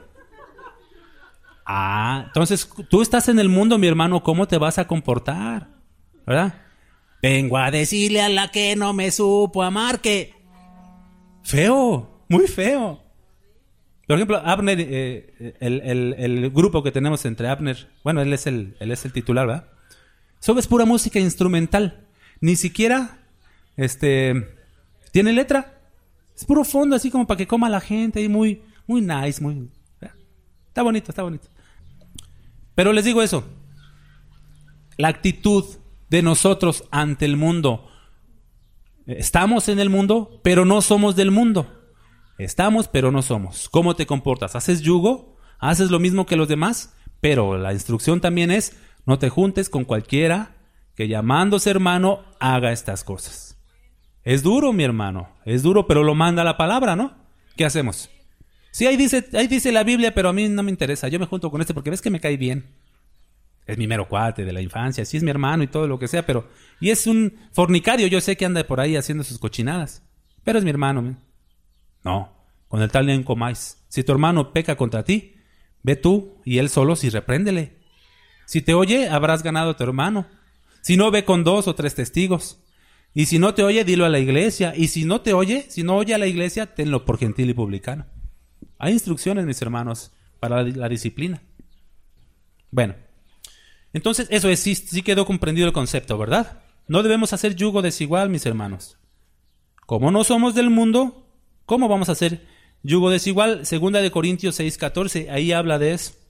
S1: Ah, entonces tú estás en el mundo, mi hermano, ¿cómo te vas a comportar? ¿Verdad? Vengo a decirle a la que no me supo amar que... Feo, muy feo. Por ejemplo, Abner, eh, el, el, el grupo que tenemos entre Abner, bueno, él es el, él es el titular, ¿verdad? Eso es pura música instrumental. Ni siquiera... Este, tiene letra, es puro fondo, así como para que coma la gente, y muy, muy nice, muy, está bonito, está bonito. Pero les digo eso, la actitud de nosotros ante el mundo, estamos en el mundo, pero no somos del mundo, estamos, pero no somos. ¿Cómo te comportas? ¿Haces yugo? ¿Haces lo mismo que los demás? Pero la instrucción también es, no te juntes con cualquiera que llamándose hermano haga estas cosas. Es duro, mi hermano, es duro, pero lo manda la palabra, ¿no? ¿Qué hacemos? Sí, ahí dice, ahí dice la Biblia, pero a mí no me interesa. Yo me junto con este porque ves que me cae bien. Es mi mero cuate de la infancia, sí es mi hermano y todo lo que sea, pero... Y es un fornicario, yo sé que anda por ahí haciendo sus cochinadas, pero es mi hermano. ¿Me? No, con el tal no comáis. Si tu hermano peca contra ti, ve tú y él solo si repréndele. Si te oye, habrás ganado a tu hermano. Si no, ve con dos o tres testigos. Y si no te oye, dilo a la iglesia. Y si no te oye, si no oye a la iglesia, tenlo por gentil y publicano. Hay instrucciones, mis hermanos, para la, la disciplina. Bueno, entonces eso es, sí, sí quedó comprendido el concepto, ¿verdad? No debemos hacer yugo desigual, mis hermanos. Como no somos del mundo, ¿cómo vamos a hacer yugo desigual? Segunda de Corintios seis catorce, ahí habla de eso.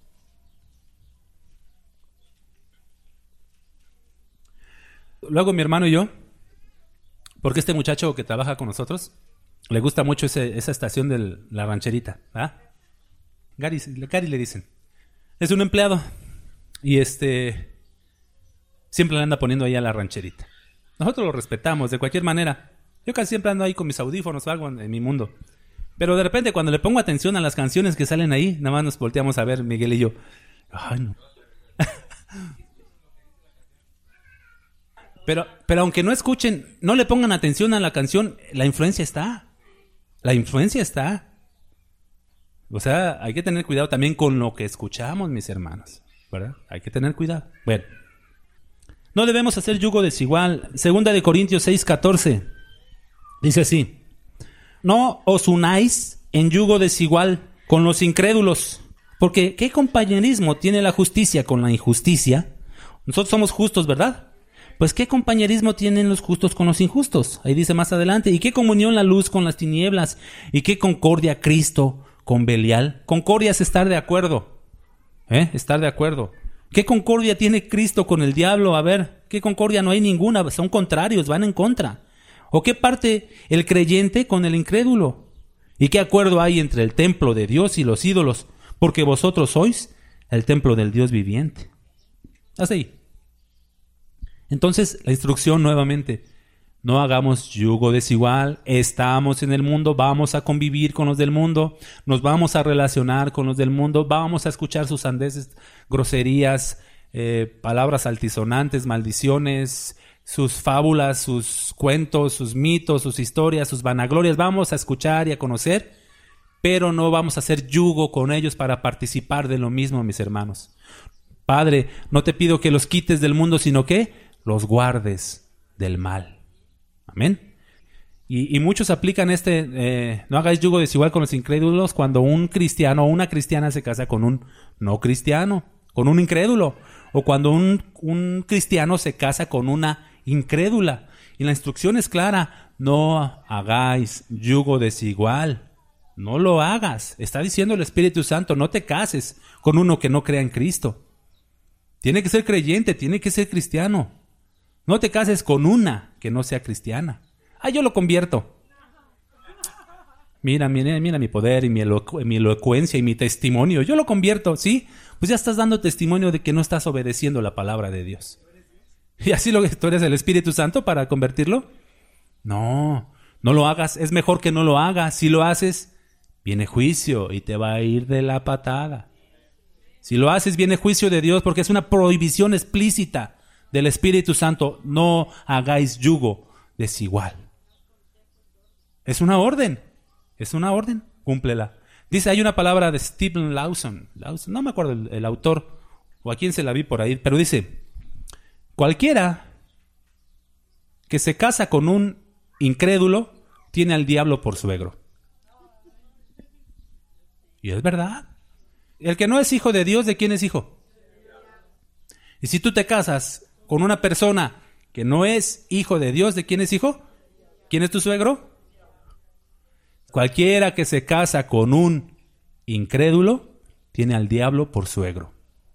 S1: Luego mi hermano y yo, porque este muchacho que trabaja con nosotros, le gusta mucho ese, esa estación de la rancherita, ¿ah? Gary, Gary le dicen. Es un empleado y este siempre le anda poniendo ahí a la rancherita. Nosotros lo respetamos de cualquier manera. Yo casi siempre ando ahí con mis audífonos o algo en, en mi mundo. Pero de repente cuando le pongo atención a las canciones que salen ahí, nada más nos volteamos a ver Miguel y yo. Ay, no. Pero, pero aunque no escuchen, no le pongan atención a la canción, la influencia está. La influencia está. O sea, hay que tener cuidado también con lo que escuchamos, mis hermanos, ¿verdad? Hay que tener cuidado. Bueno, no debemos hacer yugo desigual. Segunda de Corintios seis catorce. Dice así: no os unáis en yugo desigual con los incrédulos, porque ¿qué compañerismo tiene la justicia con la injusticia? Nosotros somos justos, ¿verdad? Pues ¿qué compañerismo tienen los justos con los injustos? Ahí dice más adelante. ¿Y qué comunión la luz con las tinieblas? ¿Y qué concordia Cristo con Belial? Concordia es estar de acuerdo. ¿Eh? Estar de acuerdo. ¿Qué concordia tiene Cristo con el diablo? A ver, ¿qué concordia? No hay ninguna. Son contrarios, van en contra. ¿O qué parte el creyente con el incrédulo? ¿Y qué acuerdo hay entre el templo de Dios y los ídolos? Porque vosotros sois el templo del Dios viviente. Hasta ahí. Entonces, la instrucción nuevamente, no hagamos yugo desigual, estamos en el mundo, vamos a convivir con los del mundo, nos vamos a relacionar con los del mundo, vamos a escuchar sus sandeces, groserías, eh, palabras altisonantes, maldiciones, sus fábulas, sus cuentos, sus mitos, sus historias, sus vanaglorias. Vamos a escuchar y a conocer, pero no vamos a hacer yugo con ellos para participar de lo mismo, mis hermanos. Padre, no te pido que los quites del mundo, sino que los guardes del mal. Amén. Y, y muchos aplican este, eh, no hagáis yugo desigual con los incrédulos, cuando un cristiano o una cristiana se casa con un no cristiano, con un incrédulo, o cuando un, un cristiano se casa con una incrédula. Y la instrucción es clara: no hagáis yugo desigual, no lo hagas. Está diciendo el Espíritu Santo: no te cases con uno que no crea en Cristo. Tiene que ser creyente, tiene que ser cristiano. No te cases con una que no sea cristiana. Ah, yo lo convierto. Mira, mira, mira mi poder y mi, elocu- mi elocuencia y mi testimonio. Yo lo convierto, ¿sí? Pues ya estás dando testimonio de que no estás obedeciendo la palabra de Dios. ¿Y así lo que tú eres el Espíritu Santo para convertirlo? No, no lo hagas. Es mejor que no lo hagas. Si lo haces, viene juicio y te va a ir de la patada. Si lo haces, viene juicio de Dios, porque es una prohibición explícita del Espíritu Santo. No hagáis yugo desigual. Es una orden. Es una orden. Cúmplela. Dice, hay una palabra de Stephen Lawson. Lawson no me acuerdo el, el autor o a quién se la vi por ahí, pero dice: cualquiera que se casa con un incrédulo tiene al diablo por suegro. Y es verdad. El que no es hijo de Dios, ¿de quién es hijo? Y si tú te casas con una persona que no es hijo de Dios, ¿de quién es hijo? ¿Quién es tu suegro? Cualquiera que se casa con un incrédulo tiene al diablo por suegro.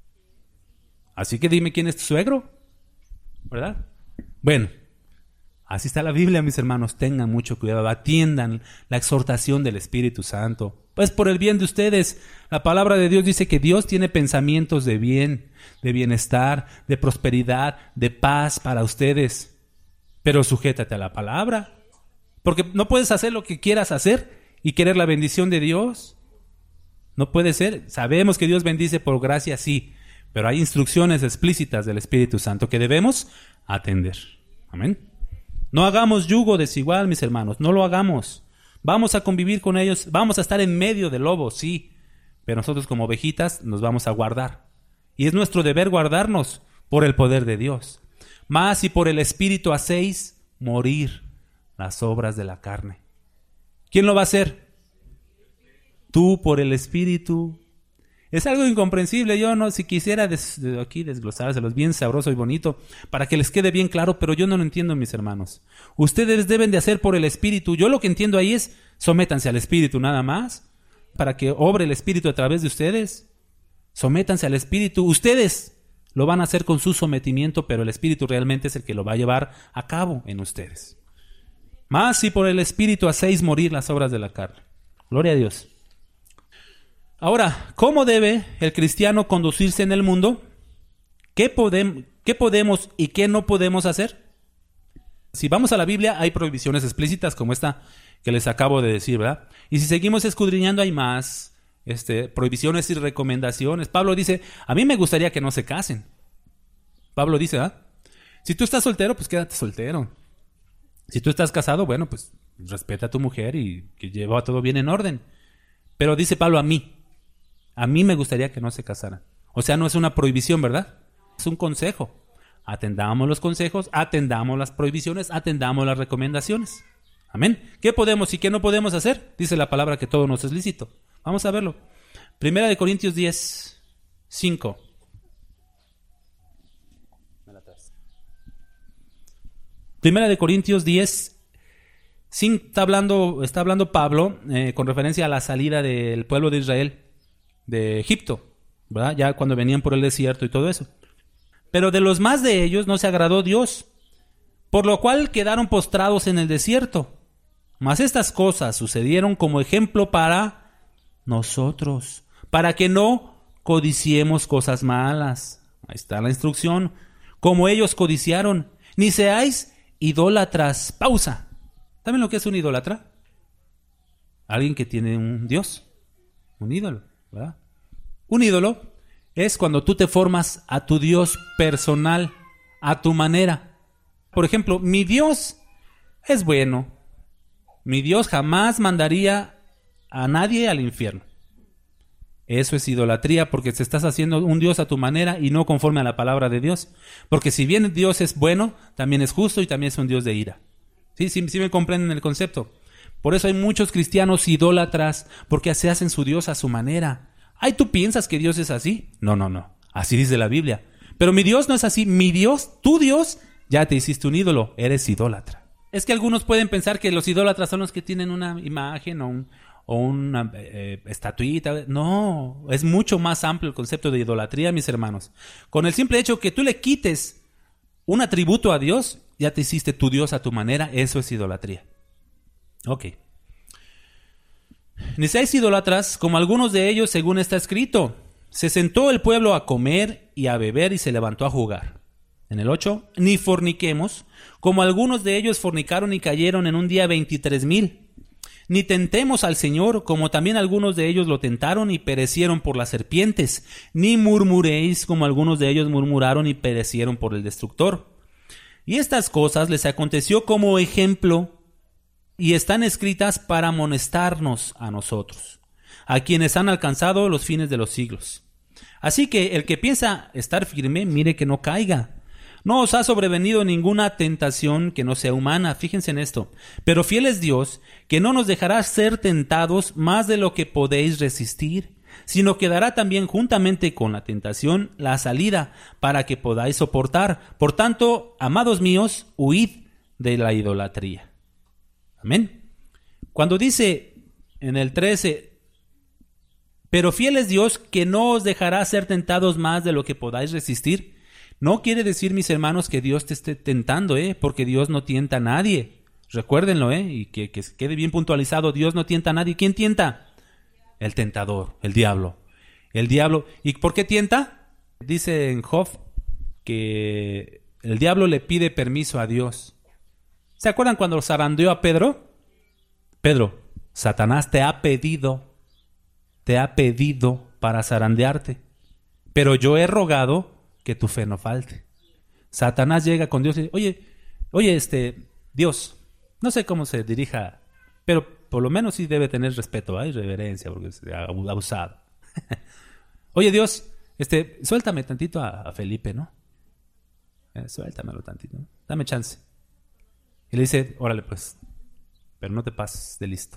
S1: Así que dime quién es tu suegro, ¿verdad? Bueno, así está la Biblia, mis hermanos. Tengan mucho cuidado, atiendan la exhortación del Espíritu Santo. Pues por el bien de ustedes. La palabra de Dios dice que Dios tiene pensamientos de bien, de bienestar, de prosperidad, de paz para ustedes. Pero sujétate a la palabra. Porque no puedes hacer lo que quieras hacer y querer la bendición de Dios. No puede ser. Sabemos que Dios bendice por gracia, sí. Pero hay instrucciones explícitas del Espíritu Santo que debemos atender. Amén. No hagamos yugo desigual, mis hermanos. No lo hagamos. Vamos a convivir con ellos. Vamos a estar en medio del lobo, sí. Pero nosotros como ovejitas nos vamos a guardar. Y es nuestro deber guardarnos por el poder de Dios. Más si por el Espíritu hacéis morir las obras de la carne. ¿Quién lo va a hacer? Tú por el Espíritu. Es algo incomprensible. Yo no, si quisiera des, de aquí desglosárselos bien sabroso y bonito para que les quede bien claro, pero yo no lo entiendo, mis hermanos. Ustedes deben de hacer por el Espíritu. Yo lo que entiendo ahí es: sométanse al Espíritu nada más, para que obre el Espíritu a través de ustedes. Sométanse al Espíritu. Ustedes lo van a hacer con su sometimiento, pero el Espíritu realmente es el que lo va a llevar a cabo en ustedes. Más si por el Espíritu hacéis morir las obras de la carne. Gloria a Dios. Ahora, ¿cómo debe el cristiano conducirse en el mundo? ¿Qué, podem- qué podemos y qué no podemos hacer? Si vamos a la Biblia, hay prohibiciones explícitas como esta que les acabo de decir, ¿verdad? Y si seguimos escudriñando, hay más este, prohibiciones y recomendaciones. Pablo dice: a mí me gustaría que no se casen. Pablo dice, ¿ah? Si tú estás soltero, pues quédate soltero. Si tú estás casado, bueno, pues respeta a tu mujer y que lleva todo bien en orden. Pero dice Pablo: a mí. A mí me gustaría que no se casaran. O sea, no es una prohibición, ¿verdad? Es un consejo. Atendamos los consejos, atendamos las prohibiciones, atendamos las recomendaciones. Amén. ¿Qué podemos y qué no podemos hacer? Dice la palabra que todo nos es lícito. Vamos a verlo. Primera de Corintios diez, cinco. Primera de Corintios diez, cinco. Está hablando, está hablando Pablo eh, con referencia a la salida del pueblo de Israel de Egipto, ¿verdad? Ya cuando venían por el desierto y todo eso. Pero de los más de ellos no se agradó Dios, por lo cual quedaron postrados en el desierto. Mas estas cosas sucedieron como ejemplo para nosotros, para que no codiciemos cosas malas. Ahí está la instrucción. Como ellos codiciaron, ni seáis idólatras. Pausa. ¿Saben lo que es un idólatra? Alguien que tiene un Dios, un ídolo, ¿verdad? Un ídolo es cuando tú te formas a tu Dios personal, a tu manera. Por ejemplo, mi Dios es bueno. Mi Dios jamás mandaría a nadie al infierno. Eso es idolatría, porque te estás haciendo un Dios a tu manera y no conforme a la palabra de Dios. Porque si bien Dios es bueno, también es justo y también es un Dios de ira. ¿Sí? ¿Sí, sí me comprenden el concepto? Por eso hay muchos cristianos idólatras, porque se hacen su Dios a su manera. Ay, ¿tú piensas que Dios es así? No, no, no. Así dice la Biblia. Pero mi Dios no es así. Mi Dios, tu Dios, ya te hiciste un ídolo. Eres idólatra. Es que algunos pueden pensar que los idólatras son los que tienen una imagen o, un, o una eh, estatuita. No, es mucho más amplio el concepto de idolatría, mis hermanos. Con el simple hecho que tú le quites un atributo a Dios, ya te hiciste tu Dios a tu manera. Eso es idolatría. Ok. Ni seáis idólatras, como algunos de ellos, según está escrito. Se sentó el pueblo a comer y a beber y se levantó a jugar. En el ocho, ni forniquemos, como algunos de ellos fornicaron y cayeron en un día veintitrés mil. Ni tentemos al Señor, como también algunos de ellos lo tentaron y perecieron por las serpientes. Ni murmuréis, como algunos de ellos murmuraron y perecieron por el destructor. Y estas cosas les aconteció como ejemplo y están escritas para amonestarnos a nosotros, a quienes han alcanzado los fines de los siglos. Así que el que piensa estar firme, mire que no caiga. No os ha sobrevenido ninguna tentación que no sea humana, fíjense en esto. Pero fiel es Dios, que no nos dejará ser tentados más de lo que podéis resistir, sino que dará también juntamente con la tentación la salida para que podáis soportar. Por tanto, amados míos, huid de la idolatría. Amén. Cuando dice en el trece, pero fiel es Dios que no os dejará ser tentados más de lo que podáis resistir, no quiere decir, mis hermanos, que Dios te esté tentando, ¿eh? Porque Dios no tienta a nadie. Recuérdenlo, ¿eh? Y que, que quede bien puntualizado, Dios no tienta a nadie. ¿Quién tienta? El tentador, el diablo. El diablo. ¿Y por qué tienta? Dice en Job que el diablo le pide permiso a Dios. ¿Se acuerdan cuando zarandeó a Pedro? Pedro, Satanás te ha pedido, te ha pedido para zarandearte, pero yo he rogado que tu fe no falte. Satanás llega con Dios y dice, oye, oye, este, Dios, no sé cómo se dirija, pero por lo menos sí debe tener respeto, ¿eh? Y reverencia, porque es abusado. Oye, Dios, este, suéltame tantito a, a Felipe, ¿no? Eh, suéltamelo tantito, ¿no? Dame chance. Y le dice, órale pues, pero no te pases de listo.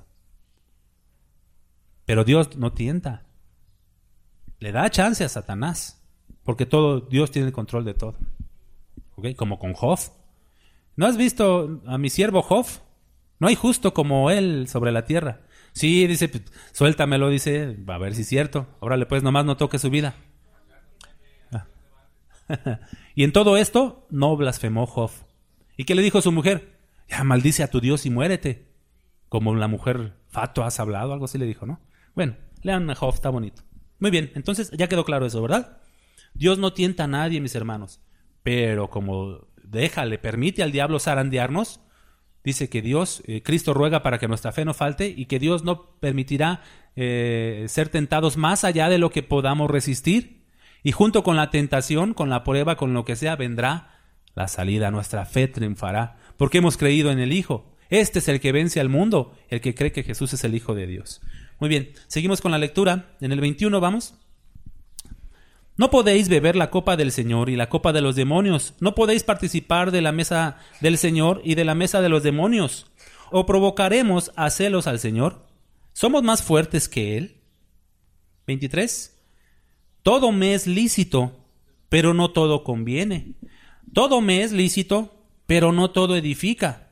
S1: Pero Dios no tienta. Le da chance a Satanás. Porque todo, Dios tiene el control de todo. ¿Okay? Como con Job. ¿No has visto a mi siervo Job? No hay justo como él sobre la tierra. Sí, dice, suéltamelo, dice, a ver si es cierto. Órale pues, nomás no toque su vida. Ah. Y en todo esto, no blasfemó Job. ¿Y qué le dijo su mujer? Ya maldice a tu Dios y muérete. Como la mujer fato has hablado, algo así le dijo, ¿no? Bueno, lean a Job, está bonito. Muy bien, entonces ya quedó claro eso, ¿verdad? Dios no tienta a nadie, mis hermanos. Pero como déjale, permite al diablo zarandearnos, dice que Dios, eh, Cristo ruega para que nuestra fe no falte y que Dios no permitirá eh, ser tentados más allá de lo que podamos resistir. Y junto con la tentación, con la prueba, con lo que sea, vendrá la salida. Nuestra fe triunfará porque hemos creído en el Hijo. Este es el que vence al mundo, el que cree que Jesús es el Hijo de Dios. Muy bien, seguimos con la lectura. En el veintiuno vamos. No podéis beber la copa del Señor y la copa de los demonios. No podéis participar de la mesa del Señor y de la mesa de los demonios. ¿O provocaremos a celos al Señor? ¿Somos más fuertes que Él? veintitrés. Todo me es lícito, pero no todo conviene. Todo me es lícito, pero no todo edifica.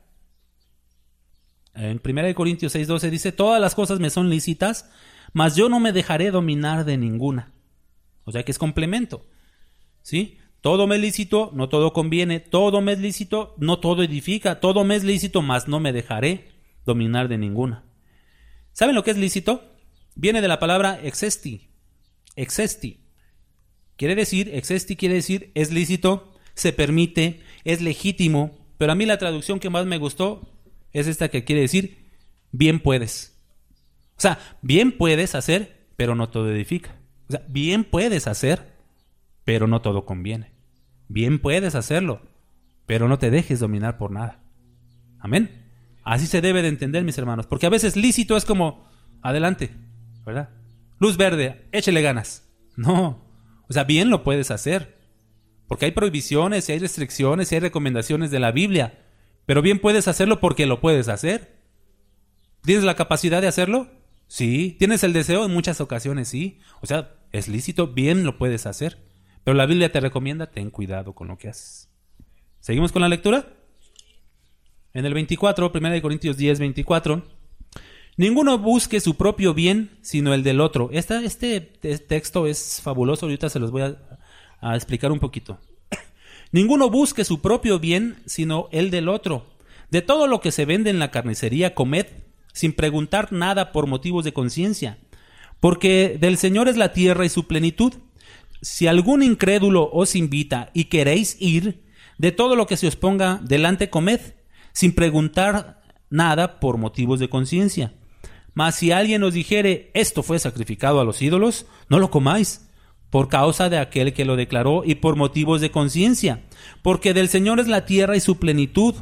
S1: En primera de Corintios seis doce dice, todas las cosas me son lícitas, mas yo no me dejaré dominar de ninguna. O sea que es complemento, ¿sí? Todo me es lícito, no todo conviene. Todo me es lícito, no todo edifica. Todo me es lícito, mas no me dejaré dominar de ninguna. ¿Saben lo que es lícito? Viene de la palabra exesti. Exesti. Quiere decir, exesti quiere decir, es lícito, se permite, es legítimo. Pero a mí la traducción que más me gustó es esta que quiere decir, bien puedes. O sea, bien puedes hacer, pero no todo edifica. O sea, bien puedes hacer, pero no todo conviene. Bien puedes hacerlo, pero no te dejes dominar por nada. Amén. Así se debe de entender, mis hermanos, porque a veces lícito es como, adelante, ¿verdad? Luz verde, échele ganas. No, o sea, bien lo puedes hacer, porque hay prohibiciones, y hay restricciones, y hay recomendaciones de la Biblia, pero bien puedes hacerlo porque lo puedes hacer. ¿Tienes la capacidad de hacerlo? Sí. ¿Tienes el deseo? En muchas ocasiones sí. O sea, es lícito, bien lo puedes hacer, pero la Biblia te recomienda, ten cuidado con lo que haces. ¿Seguimos con la lectura? En el veinticuatro, primera de Corintios diez, veinticuatro. Ninguno busque su propio bien, sino el del otro. Esta, este texto es fabuloso, ahorita se los voy a, a explicar un poquito. Ninguno busque su propio bien, sino el del otro. De todo lo que se vende en la carnicería, comed, sin preguntar nada por motivos de conciencia, porque del Señor es la tierra y su plenitud. Si algún incrédulo os invita y queréis ir, de todo lo que se os ponga delante comed, sin preguntar nada por motivos de conciencia. Mas si alguien os dijere, esto fue sacrificado a los ídolos, no lo comáis, por causa de aquel que lo declaró y por motivos de conciencia, porque del Señor es la tierra y su plenitud.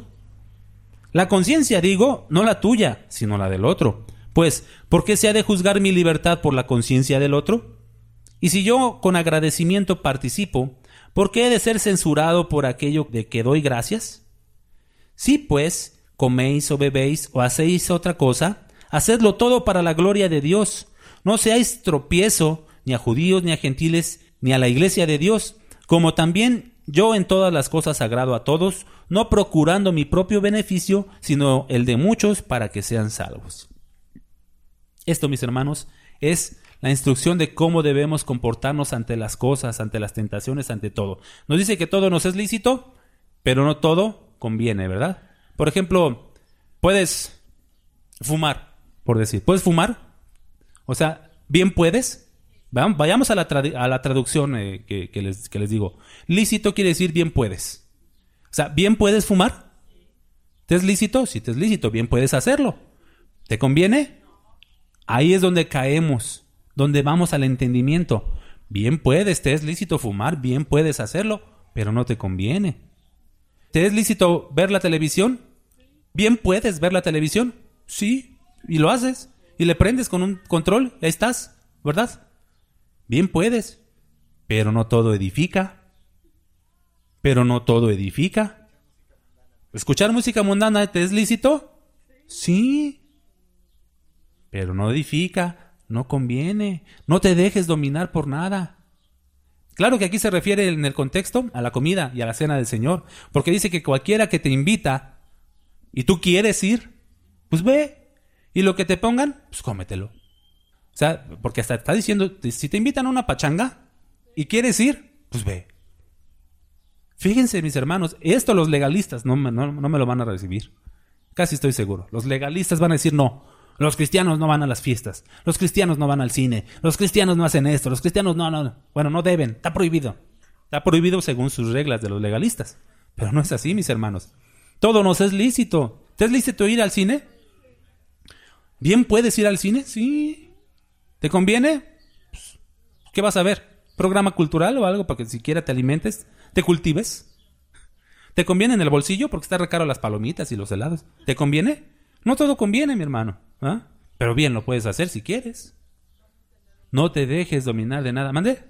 S1: La conciencia, digo, no la tuya, sino la del otro. Pues, ¿por qué se ha de juzgar mi libertad por la conciencia del otro? Y si yo con agradecimiento participo, ¿por qué he de ser censurado por aquello de que doy gracias? Si pues coméis o bebéis o hacéis otra cosa, hacedlo todo para la gloria de Dios. No seáis tropiezo ni a judíos ni a gentiles ni a la iglesia de Dios, como también yo en todas las cosas agrado a todos, no procurando mi propio beneficio, sino el de muchos para que sean salvos. Esto, mis hermanos, es la instrucción de cómo debemos comportarnos ante las cosas, ante las tentaciones, ante todo. Nos dice que todo nos es lícito, pero no todo conviene, ¿verdad? Por ejemplo, puedes fumar, por decir. ¿Puedes fumar? O sea, bien puedes. Vayamos a la, trad- a la traducción eh, que, que, les, que les digo. Lícito quiere decir bien puedes. O sea, ¿bien puedes fumar? ¿Te es lícito? Si te es lícito, bien puedes hacerlo. ¿Te conviene? Ahí es donde caemos, donde vamos al entendimiento. Bien puedes, te es lícito fumar, bien puedes hacerlo, pero no te conviene. ¿Te es lícito ver la televisión? Bien puedes ver la televisión. Sí, y lo haces. Y le prendes con un control, ahí estás, ¿verdad? Bien puedes, pero no todo edifica. Pero no todo edifica. ¿Escuchar música mundana te es lícito? Sí, pero no edifica, no conviene, no te dejes dominar por nada. Claro que aquí se refiere en el contexto a la comida y a la cena del Señor, porque dice que cualquiera que te invita y tú quieres ir, pues ve, y lo que te pongan, pues cómetelo. O sea, porque hasta está diciendo, si te invitan a una pachanga y quieres ir, pues ve. Fíjense, mis hermanos, esto los legalistas no, no, no me lo van a recibir. Casi estoy seguro. Los legalistas van a decir no. Los cristianos no van a las fiestas. Los cristianos no van al cine. Los cristianos no hacen esto. Los cristianos no, no. Bueno, no deben. Está prohibido. Está prohibido según sus reglas de los legalistas. Pero no es así, mis hermanos. Todo nos es lícito. ¿Te es lícito ir al cine? ¿Bien puedes ir al cine? Sí. ¿Te conviene? Pues, ¿qué vas a ver? ¿Programa cultural o algo para que siquiera te alimentes? ¿Te cultives? ¿Te conviene en el bolsillo? Porque está re caro las palomitas y los helados. ¿Te conviene? No todo conviene, mi hermano. ¿Ah? Pero bien lo puedes hacer si quieres. No te dejes dominar de nada. ¿Mande?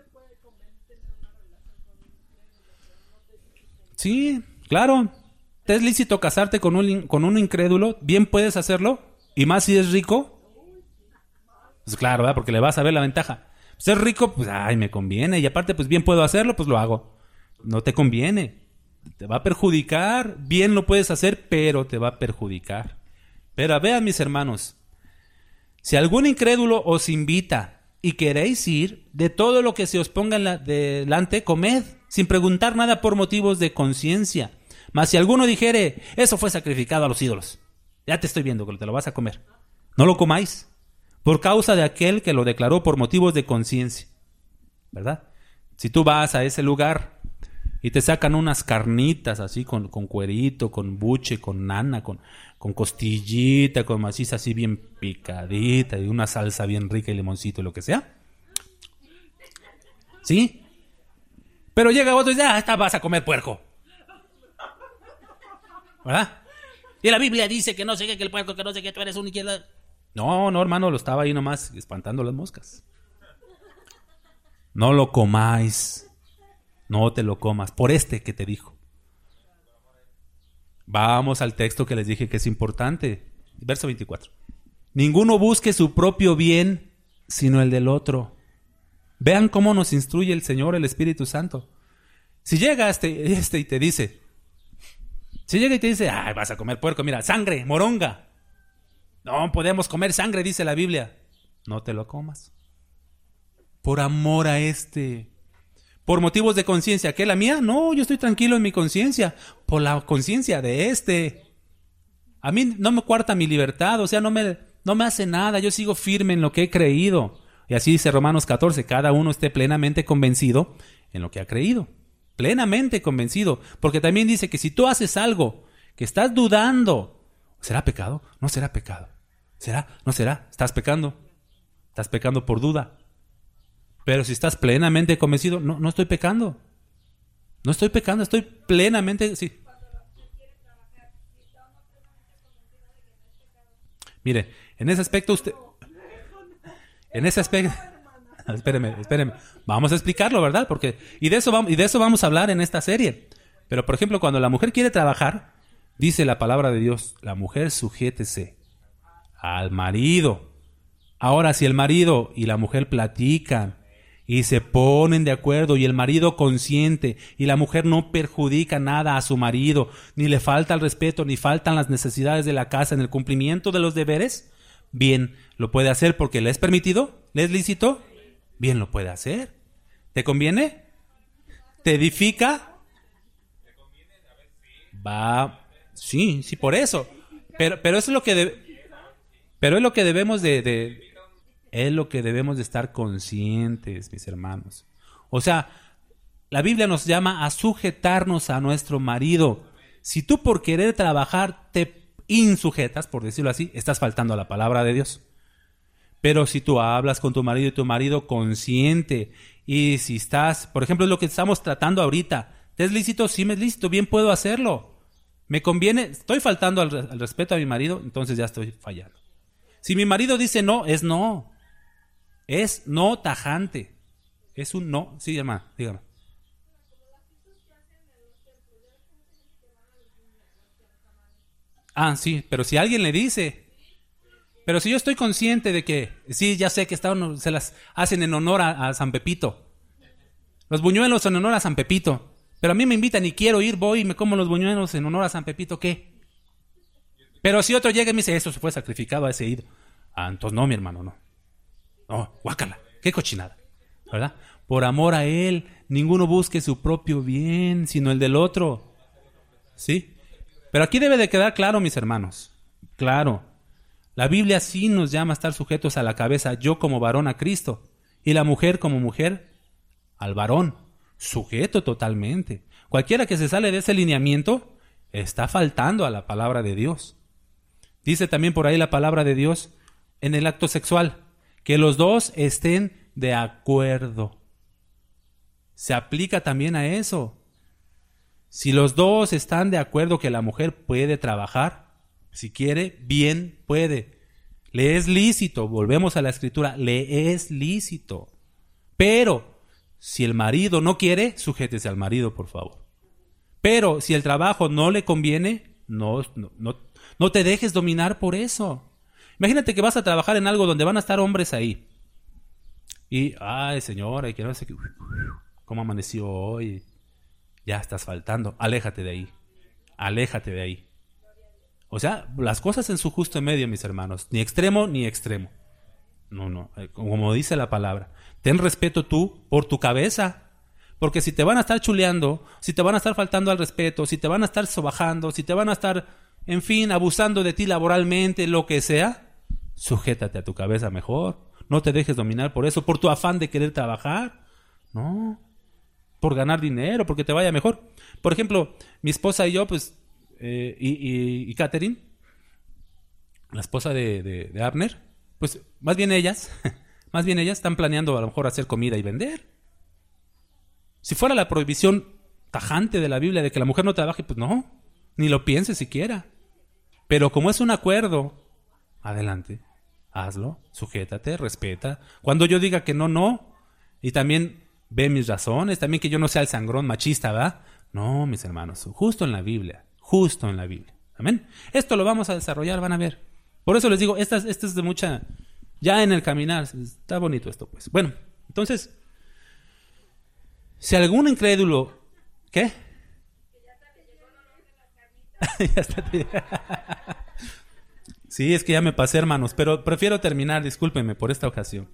S1: Sí, claro. ¿Te es lícito casarte con un, con un incrédulo? Bien puedes hacerlo. Y más si es rico. Pues claro, ¿verdad? Porque le vas a ver la ventaja. Si es rico, pues ay, me conviene. Y aparte, pues bien puedo hacerlo, pues lo hago. No te conviene. Te va a perjudicar. Bien lo puedes hacer, pero te va a perjudicar. Pero vean, mis hermanos, si algún incrédulo os invita y queréis ir, de todo lo que se os ponga en la, delante, comed, sin preguntar nada por motivos de conciencia. Mas si alguno dijere, eso fue sacrificado a los ídolos, ya te estoy viendo que te lo vas a comer. No lo comáis, por causa de aquel que lo declaró por motivos de conciencia. ¿Verdad? Si tú vas a ese lugar y te sacan unas carnitas así con, con cuerito, con buche, con nana, con, con costillita, con maciza así bien picadita y una salsa bien rica y limoncito y lo que sea. ¿Sí? Pero llega otro y dice, ah, esta vas a comer puerco. ¿verdad? Y la Biblia dice que no sé qué, que el puerco, que no sé qué, tú eres un izquierda. No, no, hermano, lo estaba ahí nomás espantando las moscas. No lo comáis, no te lo comas, por este que te dijo. Vamos al texto que les dije que es importante. Verso veinticuatro. Ninguno busque su propio bien, sino el del otro. Vean cómo nos instruye el Señor, el Espíritu Santo. Si llega este, este y te dice, si llega y te dice, ay, vas a comer puerco, mira, sangre, moronga. No podemos comer sangre, dice la Biblia. No te lo comas. Por amor a este. Por motivos de conciencia. ¿Qué, la mía? No, yo estoy tranquilo en mi conciencia. Por la conciencia de este. A mí no me cuarta mi libertad, o sea, no me, no me hace nada. Yo sigo firme en lo que he creído. Y así dice Romanos catorce, cada uno esté plenamente convencido en lo que ha creído. Plenamente convencido. Porque también dice que si tú haces algo que estás dudando, ¿será pecado? No será pecado. ¿Será? No será. Estás pecando. Estás pecando por duda. Pero si estás plenamente convencido, no, no estoy pecando. No estoy pecando, estoy plenamente... Sí. Mire, en ese aspecto usted... En ese aspecto... Espéreme, espéreme. Vamos a explicarlo, ¿verdad? Porque y de eso vamos, y de eso vamos a hablar en esta serie. Pero, por ejemplo, cuando la mujer quiere trabajar, dice la palabra de Dios, la mujer sujétese al marido. Ahora, si el marido y la mujer platican y se ponen de acuerdo y el marido consiente y la mujer no perjudica nada a su marido, ni le falta el respeto, ni faltan las necesidades de la casa en el cumplimiento de los deberes, bien, lo puede hacer porque le es permitido, le es lícito, bien lo puede hacer. ¿Te conviene? ¿Te edifica? Va, sí, sí, por eso. Pero, pero eso es lo que de, pero es lo que debemos de, de es lo que debemos de estar conscientes, mis hermanos. O sea, la Biblia nos llama a sujetarnos a nuestro marido. Si tú por querer trabajar te insujetas, por decirlo así, estás faltando a la palabra de Dios. Pero si tú hablas con tu marido y tu marido consciente, y si estás, por ejemplo, es lo que estamos tratando ahorita, ¿te es lícito? Sí me es lícito, bien puedo hacerlo. ¿Me conviene? ¿Estoy faltando al, al respeto a mi marido? Entonces ya estoy fallando. Si mi marido dice no, es no. Es no tajante. Es un no. Sí, hermano, dígame. Ah, sí, pero si alguien le dice... Pero si yo estoy consciente de que, sí, ya sé que están, se las hacen en honor a, a San Pepito. Los buñuelos en honor a San Pepito. Pero a mí me invitan y quiero ir, voy y me como los buñuelos en honor a San Pepito, ¿qué? Pero si otro llega y me dice, eso se fue sacrificado a ese ídolo. Ah, entonces no, mi hermano, no. No, guácala, qué cochinada, ¿verdad? Por amor a él, ninguno busque su propio bien, sino el del otro. ¿Sí? Pero aquí debe de quedar claro, mis hermanos. Claro. La Biblia sí nos llama a estar sujetos a la cabeza, yo como varón a Cristo, y la mujer como mujer al varón, sujeto totalmente. Cualquiera que se sale de ese lineamiento está faltando a la palabra de Dios. Dice también por ahí la palabra de Dios en el acto sexual, que los dos estén de acuerdo. Se aplica también a eso. Si los dos están de acuerdo que la mujer puede trabajar, si quiere, bien puede. Le es lícito, volvemos a la escritura, le es lícito. Pero, si el marido no quiere, sujétese al marido, por favor. Pero, si el trabajo no le conviene, no, no, no, no te dejes dominar por eso. Imagínate que vas a trabajar en algo donde van a estar hombres ahí. Y, ay, señora, y que no sé qué, cómo amaneció hoy. Ya estás faltando. Aléjate de ahí. Aléjate de ahí. O sea, las cosas en su justo medio, mis hermanos. Ni extremo ni extremo. No, no. Como dice la palabra. Ten respeto tú por tu cabeza. Porque si te van a estar chuleando, si te van a estar faltando al respeto, si te van a estar sobajando, si te van a estar, en fin, abusando de ti laboralmente, lo que sea, sujétate a tu cabeza mejor. No te dejes dominar por eso, por tu afán de querer trabajar. No. Por ganar dinero, porque te vaya mejor. Por ejemplo, mi esposa y yo, pues, Eh, y, y, y Catherine, la esposa de, de, de Abner, pues más bien ellas, más bien ellas están planeando a lo mejor hacer comida y vender. Si fuera la prohibición tajante de la Biblia de que la mujer no trabaje, pues no. Ni lo pienses siquiera. Pero como es un acuerdo, adelante, hazlo, sujétate, respeta. Cuando yo diga que no, no. Y también ve mis razones, también que yo no sea el sangrón machista, ¿verdad? No, mis hermanos, justo en la Biblia, justo en la Biblia. Amén. Esto lo vamos a desarrollar, van a ver. Por eso les digo, esta, esta es de mucha... Ya en el caminar, está bonito esto, pues. Bueno, entonces, si algún incrédulo... ¿Qué? Ya está. Sí, es que ya me pasé, hermanos, pero prefiero terminar, discúlpenme por esta ocasión.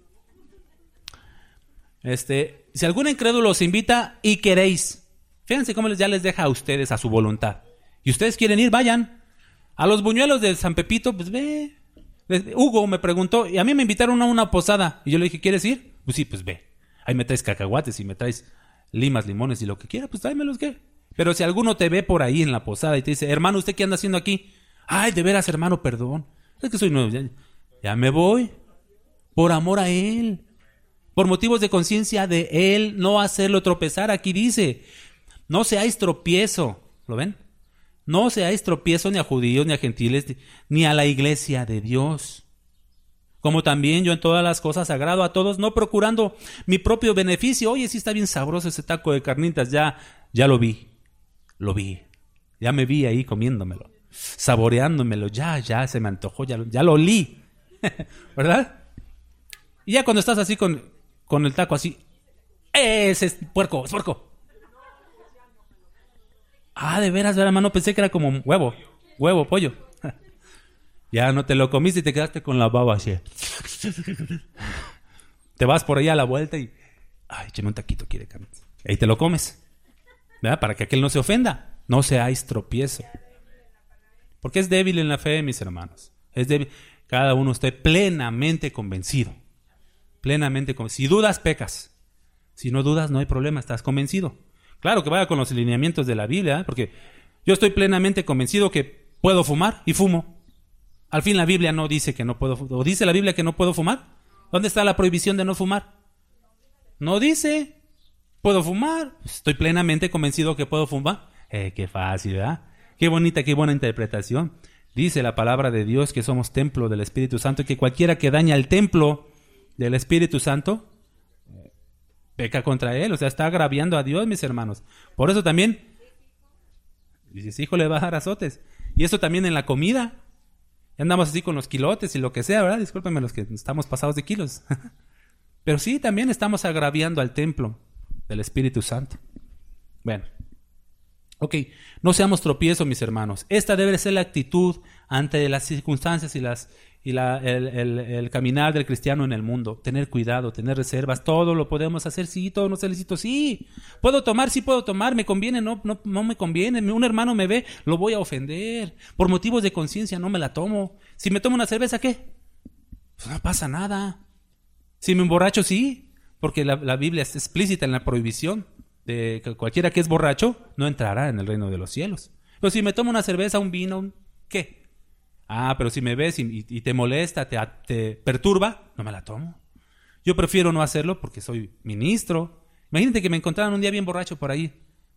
S1: Este, si algún incrédulo os invita y queréis, fíjense cómo ya les deja a ustedes a su voluntad. Y ustedes quieren ir, vayan. A los buñuelos de San Pepito, pues ve. Hugo me preguntó, y a mí me invitaron a una posada. Y yo le dije, ¿quieres ir? Pues sí, pues ve. Ahí me traes cacahuates y me traes limas, limones y lo que quiera, pues tráemelos, ¿qué? Pero si alguno te ve por ahí en la posada y te dice, hermano, ¿usted qué anda haciendo aquí? Ay, de veras, hermano, perdón. Es que soy nuevo. Ya, ya me voy. Por amor a él. Por motivos de conciencia de él, no hacerlo tropezar. Aquí dice, no seáis tropiezo. ¿Lo ven? No seáis tropiezo ni a judíos, ni a gentiles, ni a la iglesia de Dios. Como también yo en todas las cosas agrado a todos, no procurando mi propio beneficio. Oye, sí está bien sabroso ese taco de carnitas. Ya, ya lo vi. Lo vi. Ya me vi ahí comiéndomelo. Saboreándomelo. Ya, ya se me antojó. Ya, ya lo olí. ¿Verdad? Y ya cuando estás así con, con el taco así. Ese es puerco, es puerco. Ah, de veras, ¿verdad, hermano? Pensé que era como huevo. Huevo, pollo. Ya no te lo comiste y te quedaste con la baba así. Te vas por ahí a la vuelta y... Ay, échame un taquito, quiere carne. Ahí te lo comes. ¿Verdad? Para que aquel no se ofenda. No seáis tropiezo. Porque es débil en la fe, mis hermanos. Es débil. Cada uno esté plenamente convencido. Plenamente convencido. Si dudas, pecas. Si no dudas, no hay problema. Estás convencido. Claro que vaya con los lineamientos de la Biblia, ¿eh? Porque yo estoy plenamente convencido que puedo fumar y fumo. Al fin la Biblia no dice que no puedo fumar. ¿O dice la Biblia que no puedo fumar? ¿Dónde está la prohibición de no fumar? No dice. ¿Puedo fumar? Estoy plenamente convencido que puedo fumar. Eh, qué fácil, ¿verdad? Qué bonita, qué buena interpretación. Dice la palabra de Dios que somos templo del Espíritu Santo y que cualquiera que daña el templo del Espíritu Santo peca contra él, o sea, está agraviando a Dios, mis hermanos. Por eso también, dices, hijo, le va a dar azotes. Y eso también en la comida. Ya andamos así con los kilotes y lo que sea, ¿verdad? Discúlpenme los que estamos pasados de kilos. Pero sí, también estamos agraviando al templo del Espíritu Santo. Bueno. Ok, no seamos tropiezos, mis hermanos. Esta debe ser la actitud ante las circunstancias y, las, y la, el, el, el caminar del cristiano en el mundo. Tener cuidado, tener reservas. Todo lo podemos hacer, sí. Todo no se necesito, sí. Puedo tomar, sí puedo tomar. Me conviene, no, no, no me conviene. Un hermano me ve, lo voy a ofender. Por motivos de conciencia no me la tomo. Si me tomo una cerveza, ¿qué? Pues no pasa nada. Si me emborracho, sí. Porque la, la Biblia es explícita en la prohibición. De que cualquiera que es borracho no entrará en el reino de los cielos. Pero si me tomo una cerveza, un vino, ¿qué? Ah, pero si me ves y, y te molesta, te, te perturba, no me la tomo. Yo prefiero no hacerlo porque soy ministro. Imagínate que me encontraran un día bien borracho por ahí.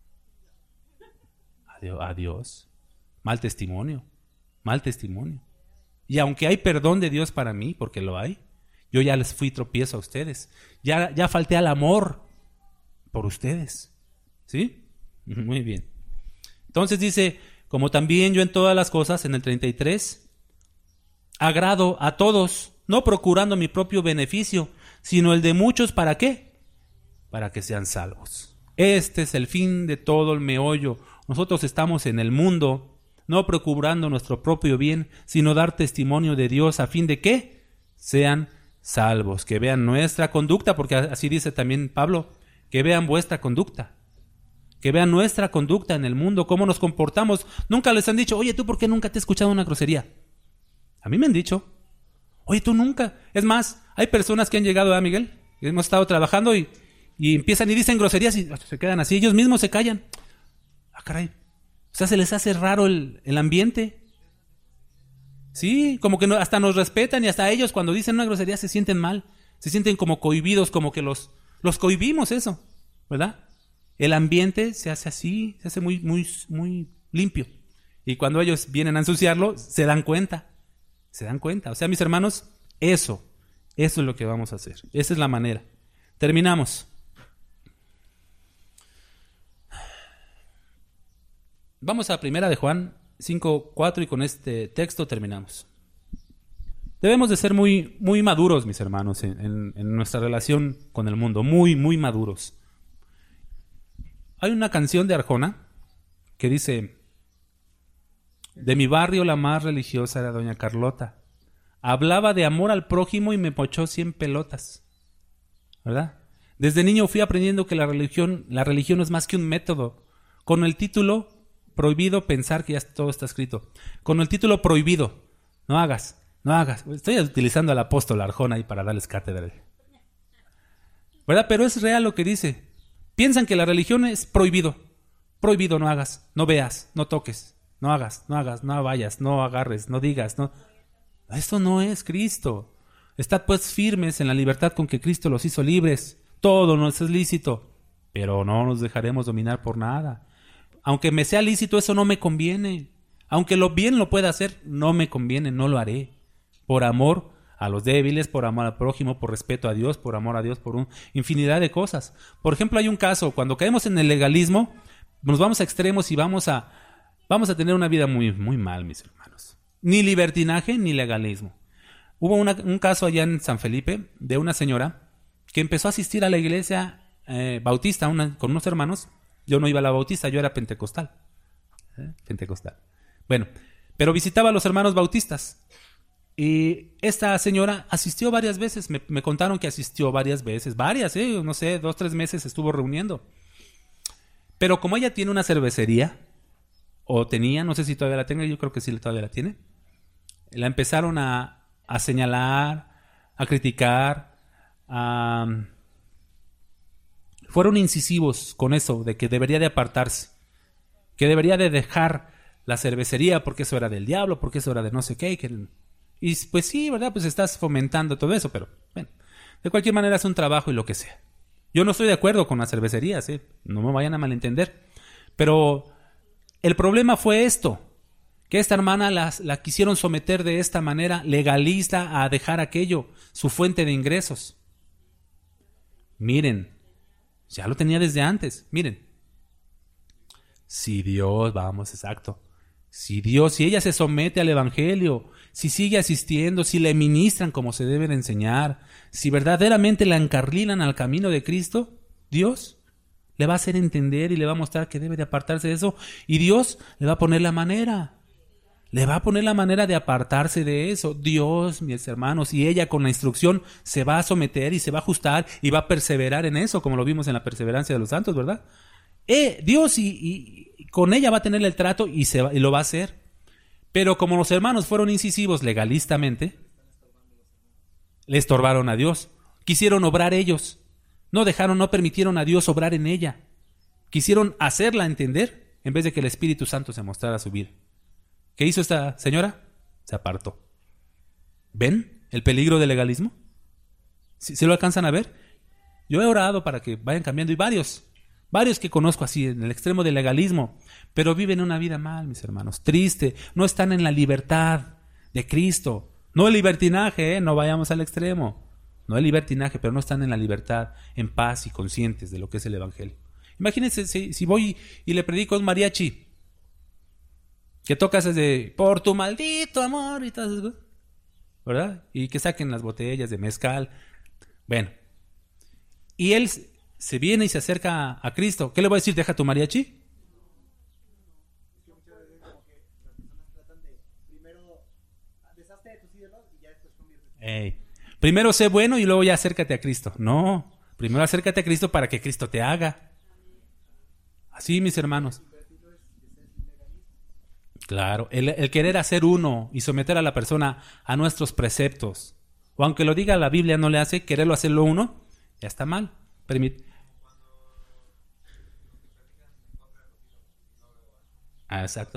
S1: Adiós, adiós. Mal testimonio. Mal testimonio. Y aunque hay perdón de Dios para mí, porque lo hay, yo ya les fui tropiezo a ustedes. Ya, ya falté al amor por ustedes. ¿Sí? Muy bien. Entonces dice, como también yo en todas las cosas, en el treinta y tres, agrado a todos, no procurando mi propio beneficio, sino el de muchos, ¿para qué? Para que sean salvos. Este es el fin de todo el meollo. Nosotros estamos en el mundo, no procurando nuestro propio bien, sino dar testimonio de Dios a fin de que sean salvos, que vean nuestra conducta, porque así dice también Pablo, que vean vuestra conducta, que vean nuestra conducta en el mundo, cómo nos comportamos. Nunca les han dicho, oye, ¿tú por qué nunca te he escuchado una grosería? A mí me han dicho, oye, tú nunca. Es más, hay personas que han llegado, ¿eh, Miguel? Hemos estado trabajando y, y empiezan y dicen groserías y se quedan así, ellos mismos se callan. Ah, caray. O sea, se les hace raro el, el ambiente. Sí, como que no, hasta nos respetan y hasta ellos cuando dicen una grosería se sienten mal. Se sienten como cohibidos, como que los... Los cohibimos eso, ¿verdad? El ambiente se hace así, se hace muy, muy, muy limpio. Y cuando ellos vienen a ensuciarlo, se dan cuenta. Se dan cuenta. O sea, mis hermanos, eso, eso es lo que vamos a hacer. Esa es la manera. Terminamos. Vamos a primera de Juan cinco, cuatro y con este texto terminamos. Debemos de ser muy, muy maduros, mis hermanos, en, en, en nuestra relación con el mundo. Muy, muy maduros. Hay una canción de Arjona que dice: de mi barrio la más religiosa era doña Carlota. Hablaba de amor al prójimo y me pochó cien pelotas. ¿Verdad? Desde niño fui aprendiendo que la religión, la religión no es más que un método. Con el título prohibido pensar que ya todo está escrito. Con el título prohibido. No hagas, no hagas. Estoy utilizando al apóstol Arjona ahí para darles cátedra. ¿Verdad? Pero es real lo que dice. Piensan que la religión es prohibido. Prohibido, no hagas, no veas, no toques, no hagas, no hagas, no vayas, no agarres, no digas, no. Esto no es Cristo. Estad pues firmes en la libertad con que Cristo los hizo libres. Todo nos es lícito, pero no nos dejaremos dominar por nada. Aunque me sea lícito, eso no me conviene. Aunque lo bien lo pueda hacer, no me conviene, no lo haré. Por amor a los débiles, por amor al prójimo, por respeto a Dios, por amor a Dios, por una infinidad de cosas. Por ejemplo, hay un caso, cuando caemos en el legalismo, nos vamos a extremos y vamos a, vamos a tener una vida muy, muy mal, mis hermanos. Ni libertinaje, ni legalismo. Hubo una, un caso allá en San Felipe de una señora que empezó a asistir a la iglesia eh, bautista una, con unos hermanos. Yo no iba a la bautista, yo era pentecostal. ¿Eh? Pentecostal. Bueno, pero visitaba a los hermanos bautistas. Y esta señora asistió varias veces. Me, me contaron que asistió varias veces. Varias, ¿eh? No sé, dos, tres meses estuvo reuniendo. Pero como ella tiene una cervecería, o tenía, no sé si todavía la tenga, yo creo que sí todavía la tiene, la empezaron a, a señalar, a criticar, a... fueron incisivos con eso, de que debería de apartarse, que debería de dejar la cervecería porque eso era del diablo, porque eso era de no sé qué. Que... Y pues sí, ¿verdad? Pues estás fomentando todo eso, pero bueno, de cualquier manera es un trabajo y lo que sea. Yo no estoy de acuerdo con las cervecerías, ¿eh? No me vayan a malentender. Pero el problema fue esto, que esta hermana las, la quisieron someter de esta manera legalista a dejar aquello, su fuente de ingresos. Miren, ya lo tenía desde antes. Miren, si Dios, vamos, exacto. Si Dios, si ella se somete al evangelio, si sigue asistiendo, si le ministran como se deben enseñar, si verdaderamente la encarrilan al camino de Cristo, Dios le va a hacer entender y le va a mostrar que debe de apartarse de eso. Y Dios le va a poner la manera. Le va a poner la manera de apartarse de eso. Dios, mis hermanos, y ella con la instrucción se va a someter y se va a ajustar y va a perseverar en eso, como lo vimos en la perseverancia de los santos, ¿verdad? Eh, Dios y, y con ella va a tener el trato y, se va, y lo va a hacer. Pero como los hermanos fueron incisivos legalistamente, le estorbaron a Dios. Quisieron obrar ellos. No dejaron, no permitieron a Dios obrar en ella. Quisieron hacerla entender en vez de que el Espíritu Santo se mostrara su vida. ¿Qué hizo esta señora? Se apartó. ¿Ven el peligro del legalismo? ¿Sí, ¿sí lo alcanzan a ver? Yo he orado para que vayan cambiando y varios, varios que conozco así en el extremo del legalismo, pero viven una vida mal, mis hermanos, triste, no están en la libertad de Cristo. No el libertinaje, ¿eh? No vayamos al extremo. No el libertinaje, pero no están en la libertad, en paz y conscientes de lo que es el evangelio. Imagínense si, si voy y le predico a un mariachi que tocas desde por tu maldito amor y todas esas cosas, ¿verdad? Y que saquen las botellas de mezcal. Bueno, y él se viene y se acerca a Cristo. ¿Qué le voy a decir? ¿Deja tu mariachi? Hey. Primero sé bueno y luego ya acércate a Cristo. No, primero acércate a Cristo para que Cristo te haga. Así, mis hermanos. Claro, el, el querer hacer uno y someter a la persona a nuestros preceptos, o aunque lo diga la Biblia no le hace, quererlo hacerlo uno, ya está mal. Permit- ah, exacto.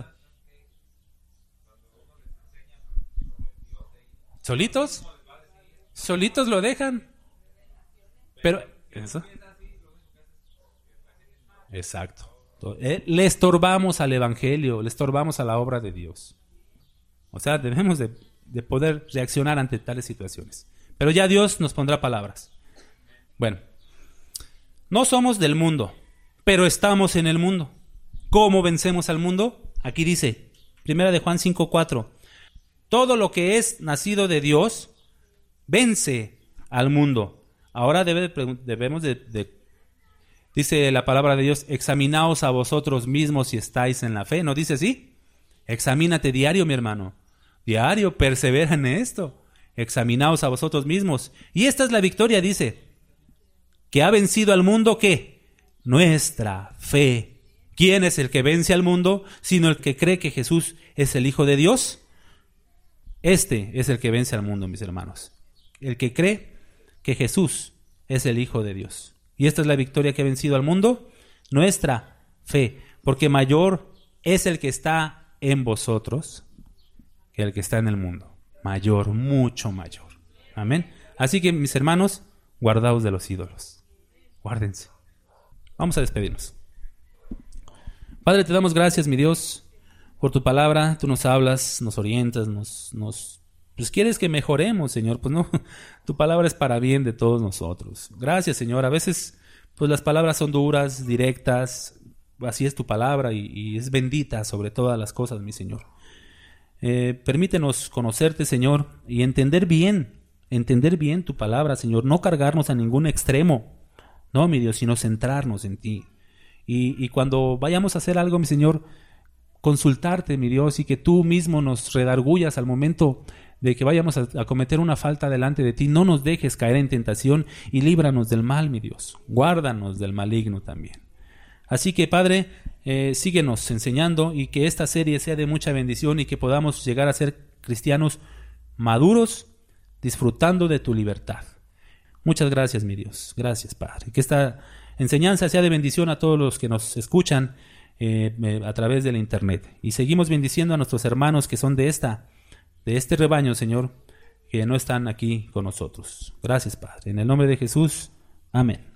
S1: ¿Solitos? Solitos lo dejan. Pero, ¿eso? Exacto. Eh, Le estorbamos al Evangelio, le estorbamos a la obra de Dios. O sea, debemos de, de poder reaccionar ante tales situaciones. Pero ya Dios nos pondrá palabras. Bueno, no somos del mundo, pero estamos en el mundo. ¿Cómo vencemos al mundo? Aquí dice, primera de Juan cinco cuatro, todo lo que es nacido de Dios vence al mundo. Ahora debe, debemos de, de, dice la palabra de Dios, examinaos a vosotros mismos si estáis en la fe. ¿No dice así? Examínate diario, mi hermano. Diario, persevera en esto. Examinaos a vosotros mismos. Y esta es la victoria, dice, que ha vencido al mundo, ¿qué? Nuestra fe. ¿Quién es el que vence al mundo? Sino el que cree que Jesús es el Hijo de Dios. Este es el que vence al mundo, mis hermanos. El que cree que Jesús es el Hijo de Dios. Y esta es la victoria que ha vencido al mundo, nuestra fe. Porque mayor es el que está en vosotros que el que está en el mundo. Mayor, mucho mayor. Amén. Así que, mis hermanos, guardaos de los ídolos. Guárdense. Vamos a despedirnos. Padre, te damos gracias, mi Dios, por tu palabra. Tú nos hablas, nos orientas, nos, nos pues quieres que mejoremos, Señor. Pues no, tu palabra es para bien de todos nosotros. Gracias, Señor. A veces, pues las palabras son duras, directas. Así es tu palabra y, y es bendita sobre todas las cosas, mi Señor. Eh, permítenos conocerte, Señor, y entender bien, entender bien tu palabra, Señor. No cargarnos a ningún extremo, no, mi Dios, sino centrarnos en ti. Y, y cuando vayamos a hacer algo, mi Señor, consultarte, mi Dios, y que tú mismo nos redargullas al momento de que vayamos a, a cometer una falta delante de ti. No nos dejes caer en tentación y líbranos del mal, mi Dios. Guárdanos del maligno también. Así que, Padre, eh, síguenos enseñando y que esta serie sea de mucha bendición y que podamos llegar a ser cristianos maduros, disfrutando de tu libertad. Muchas gracias, mi Dios. Gracias, Padre. Que esta enseñanza sea de bendición a todos los que nos escuchan eh, eh, a través del internet. Y seguimos bendiciendo a nuestros hermanos que son de esta, de este rebaño, Señor, que no están aquí con nosotros. Gracias, Padre. En el nombre de Jesús. Amén.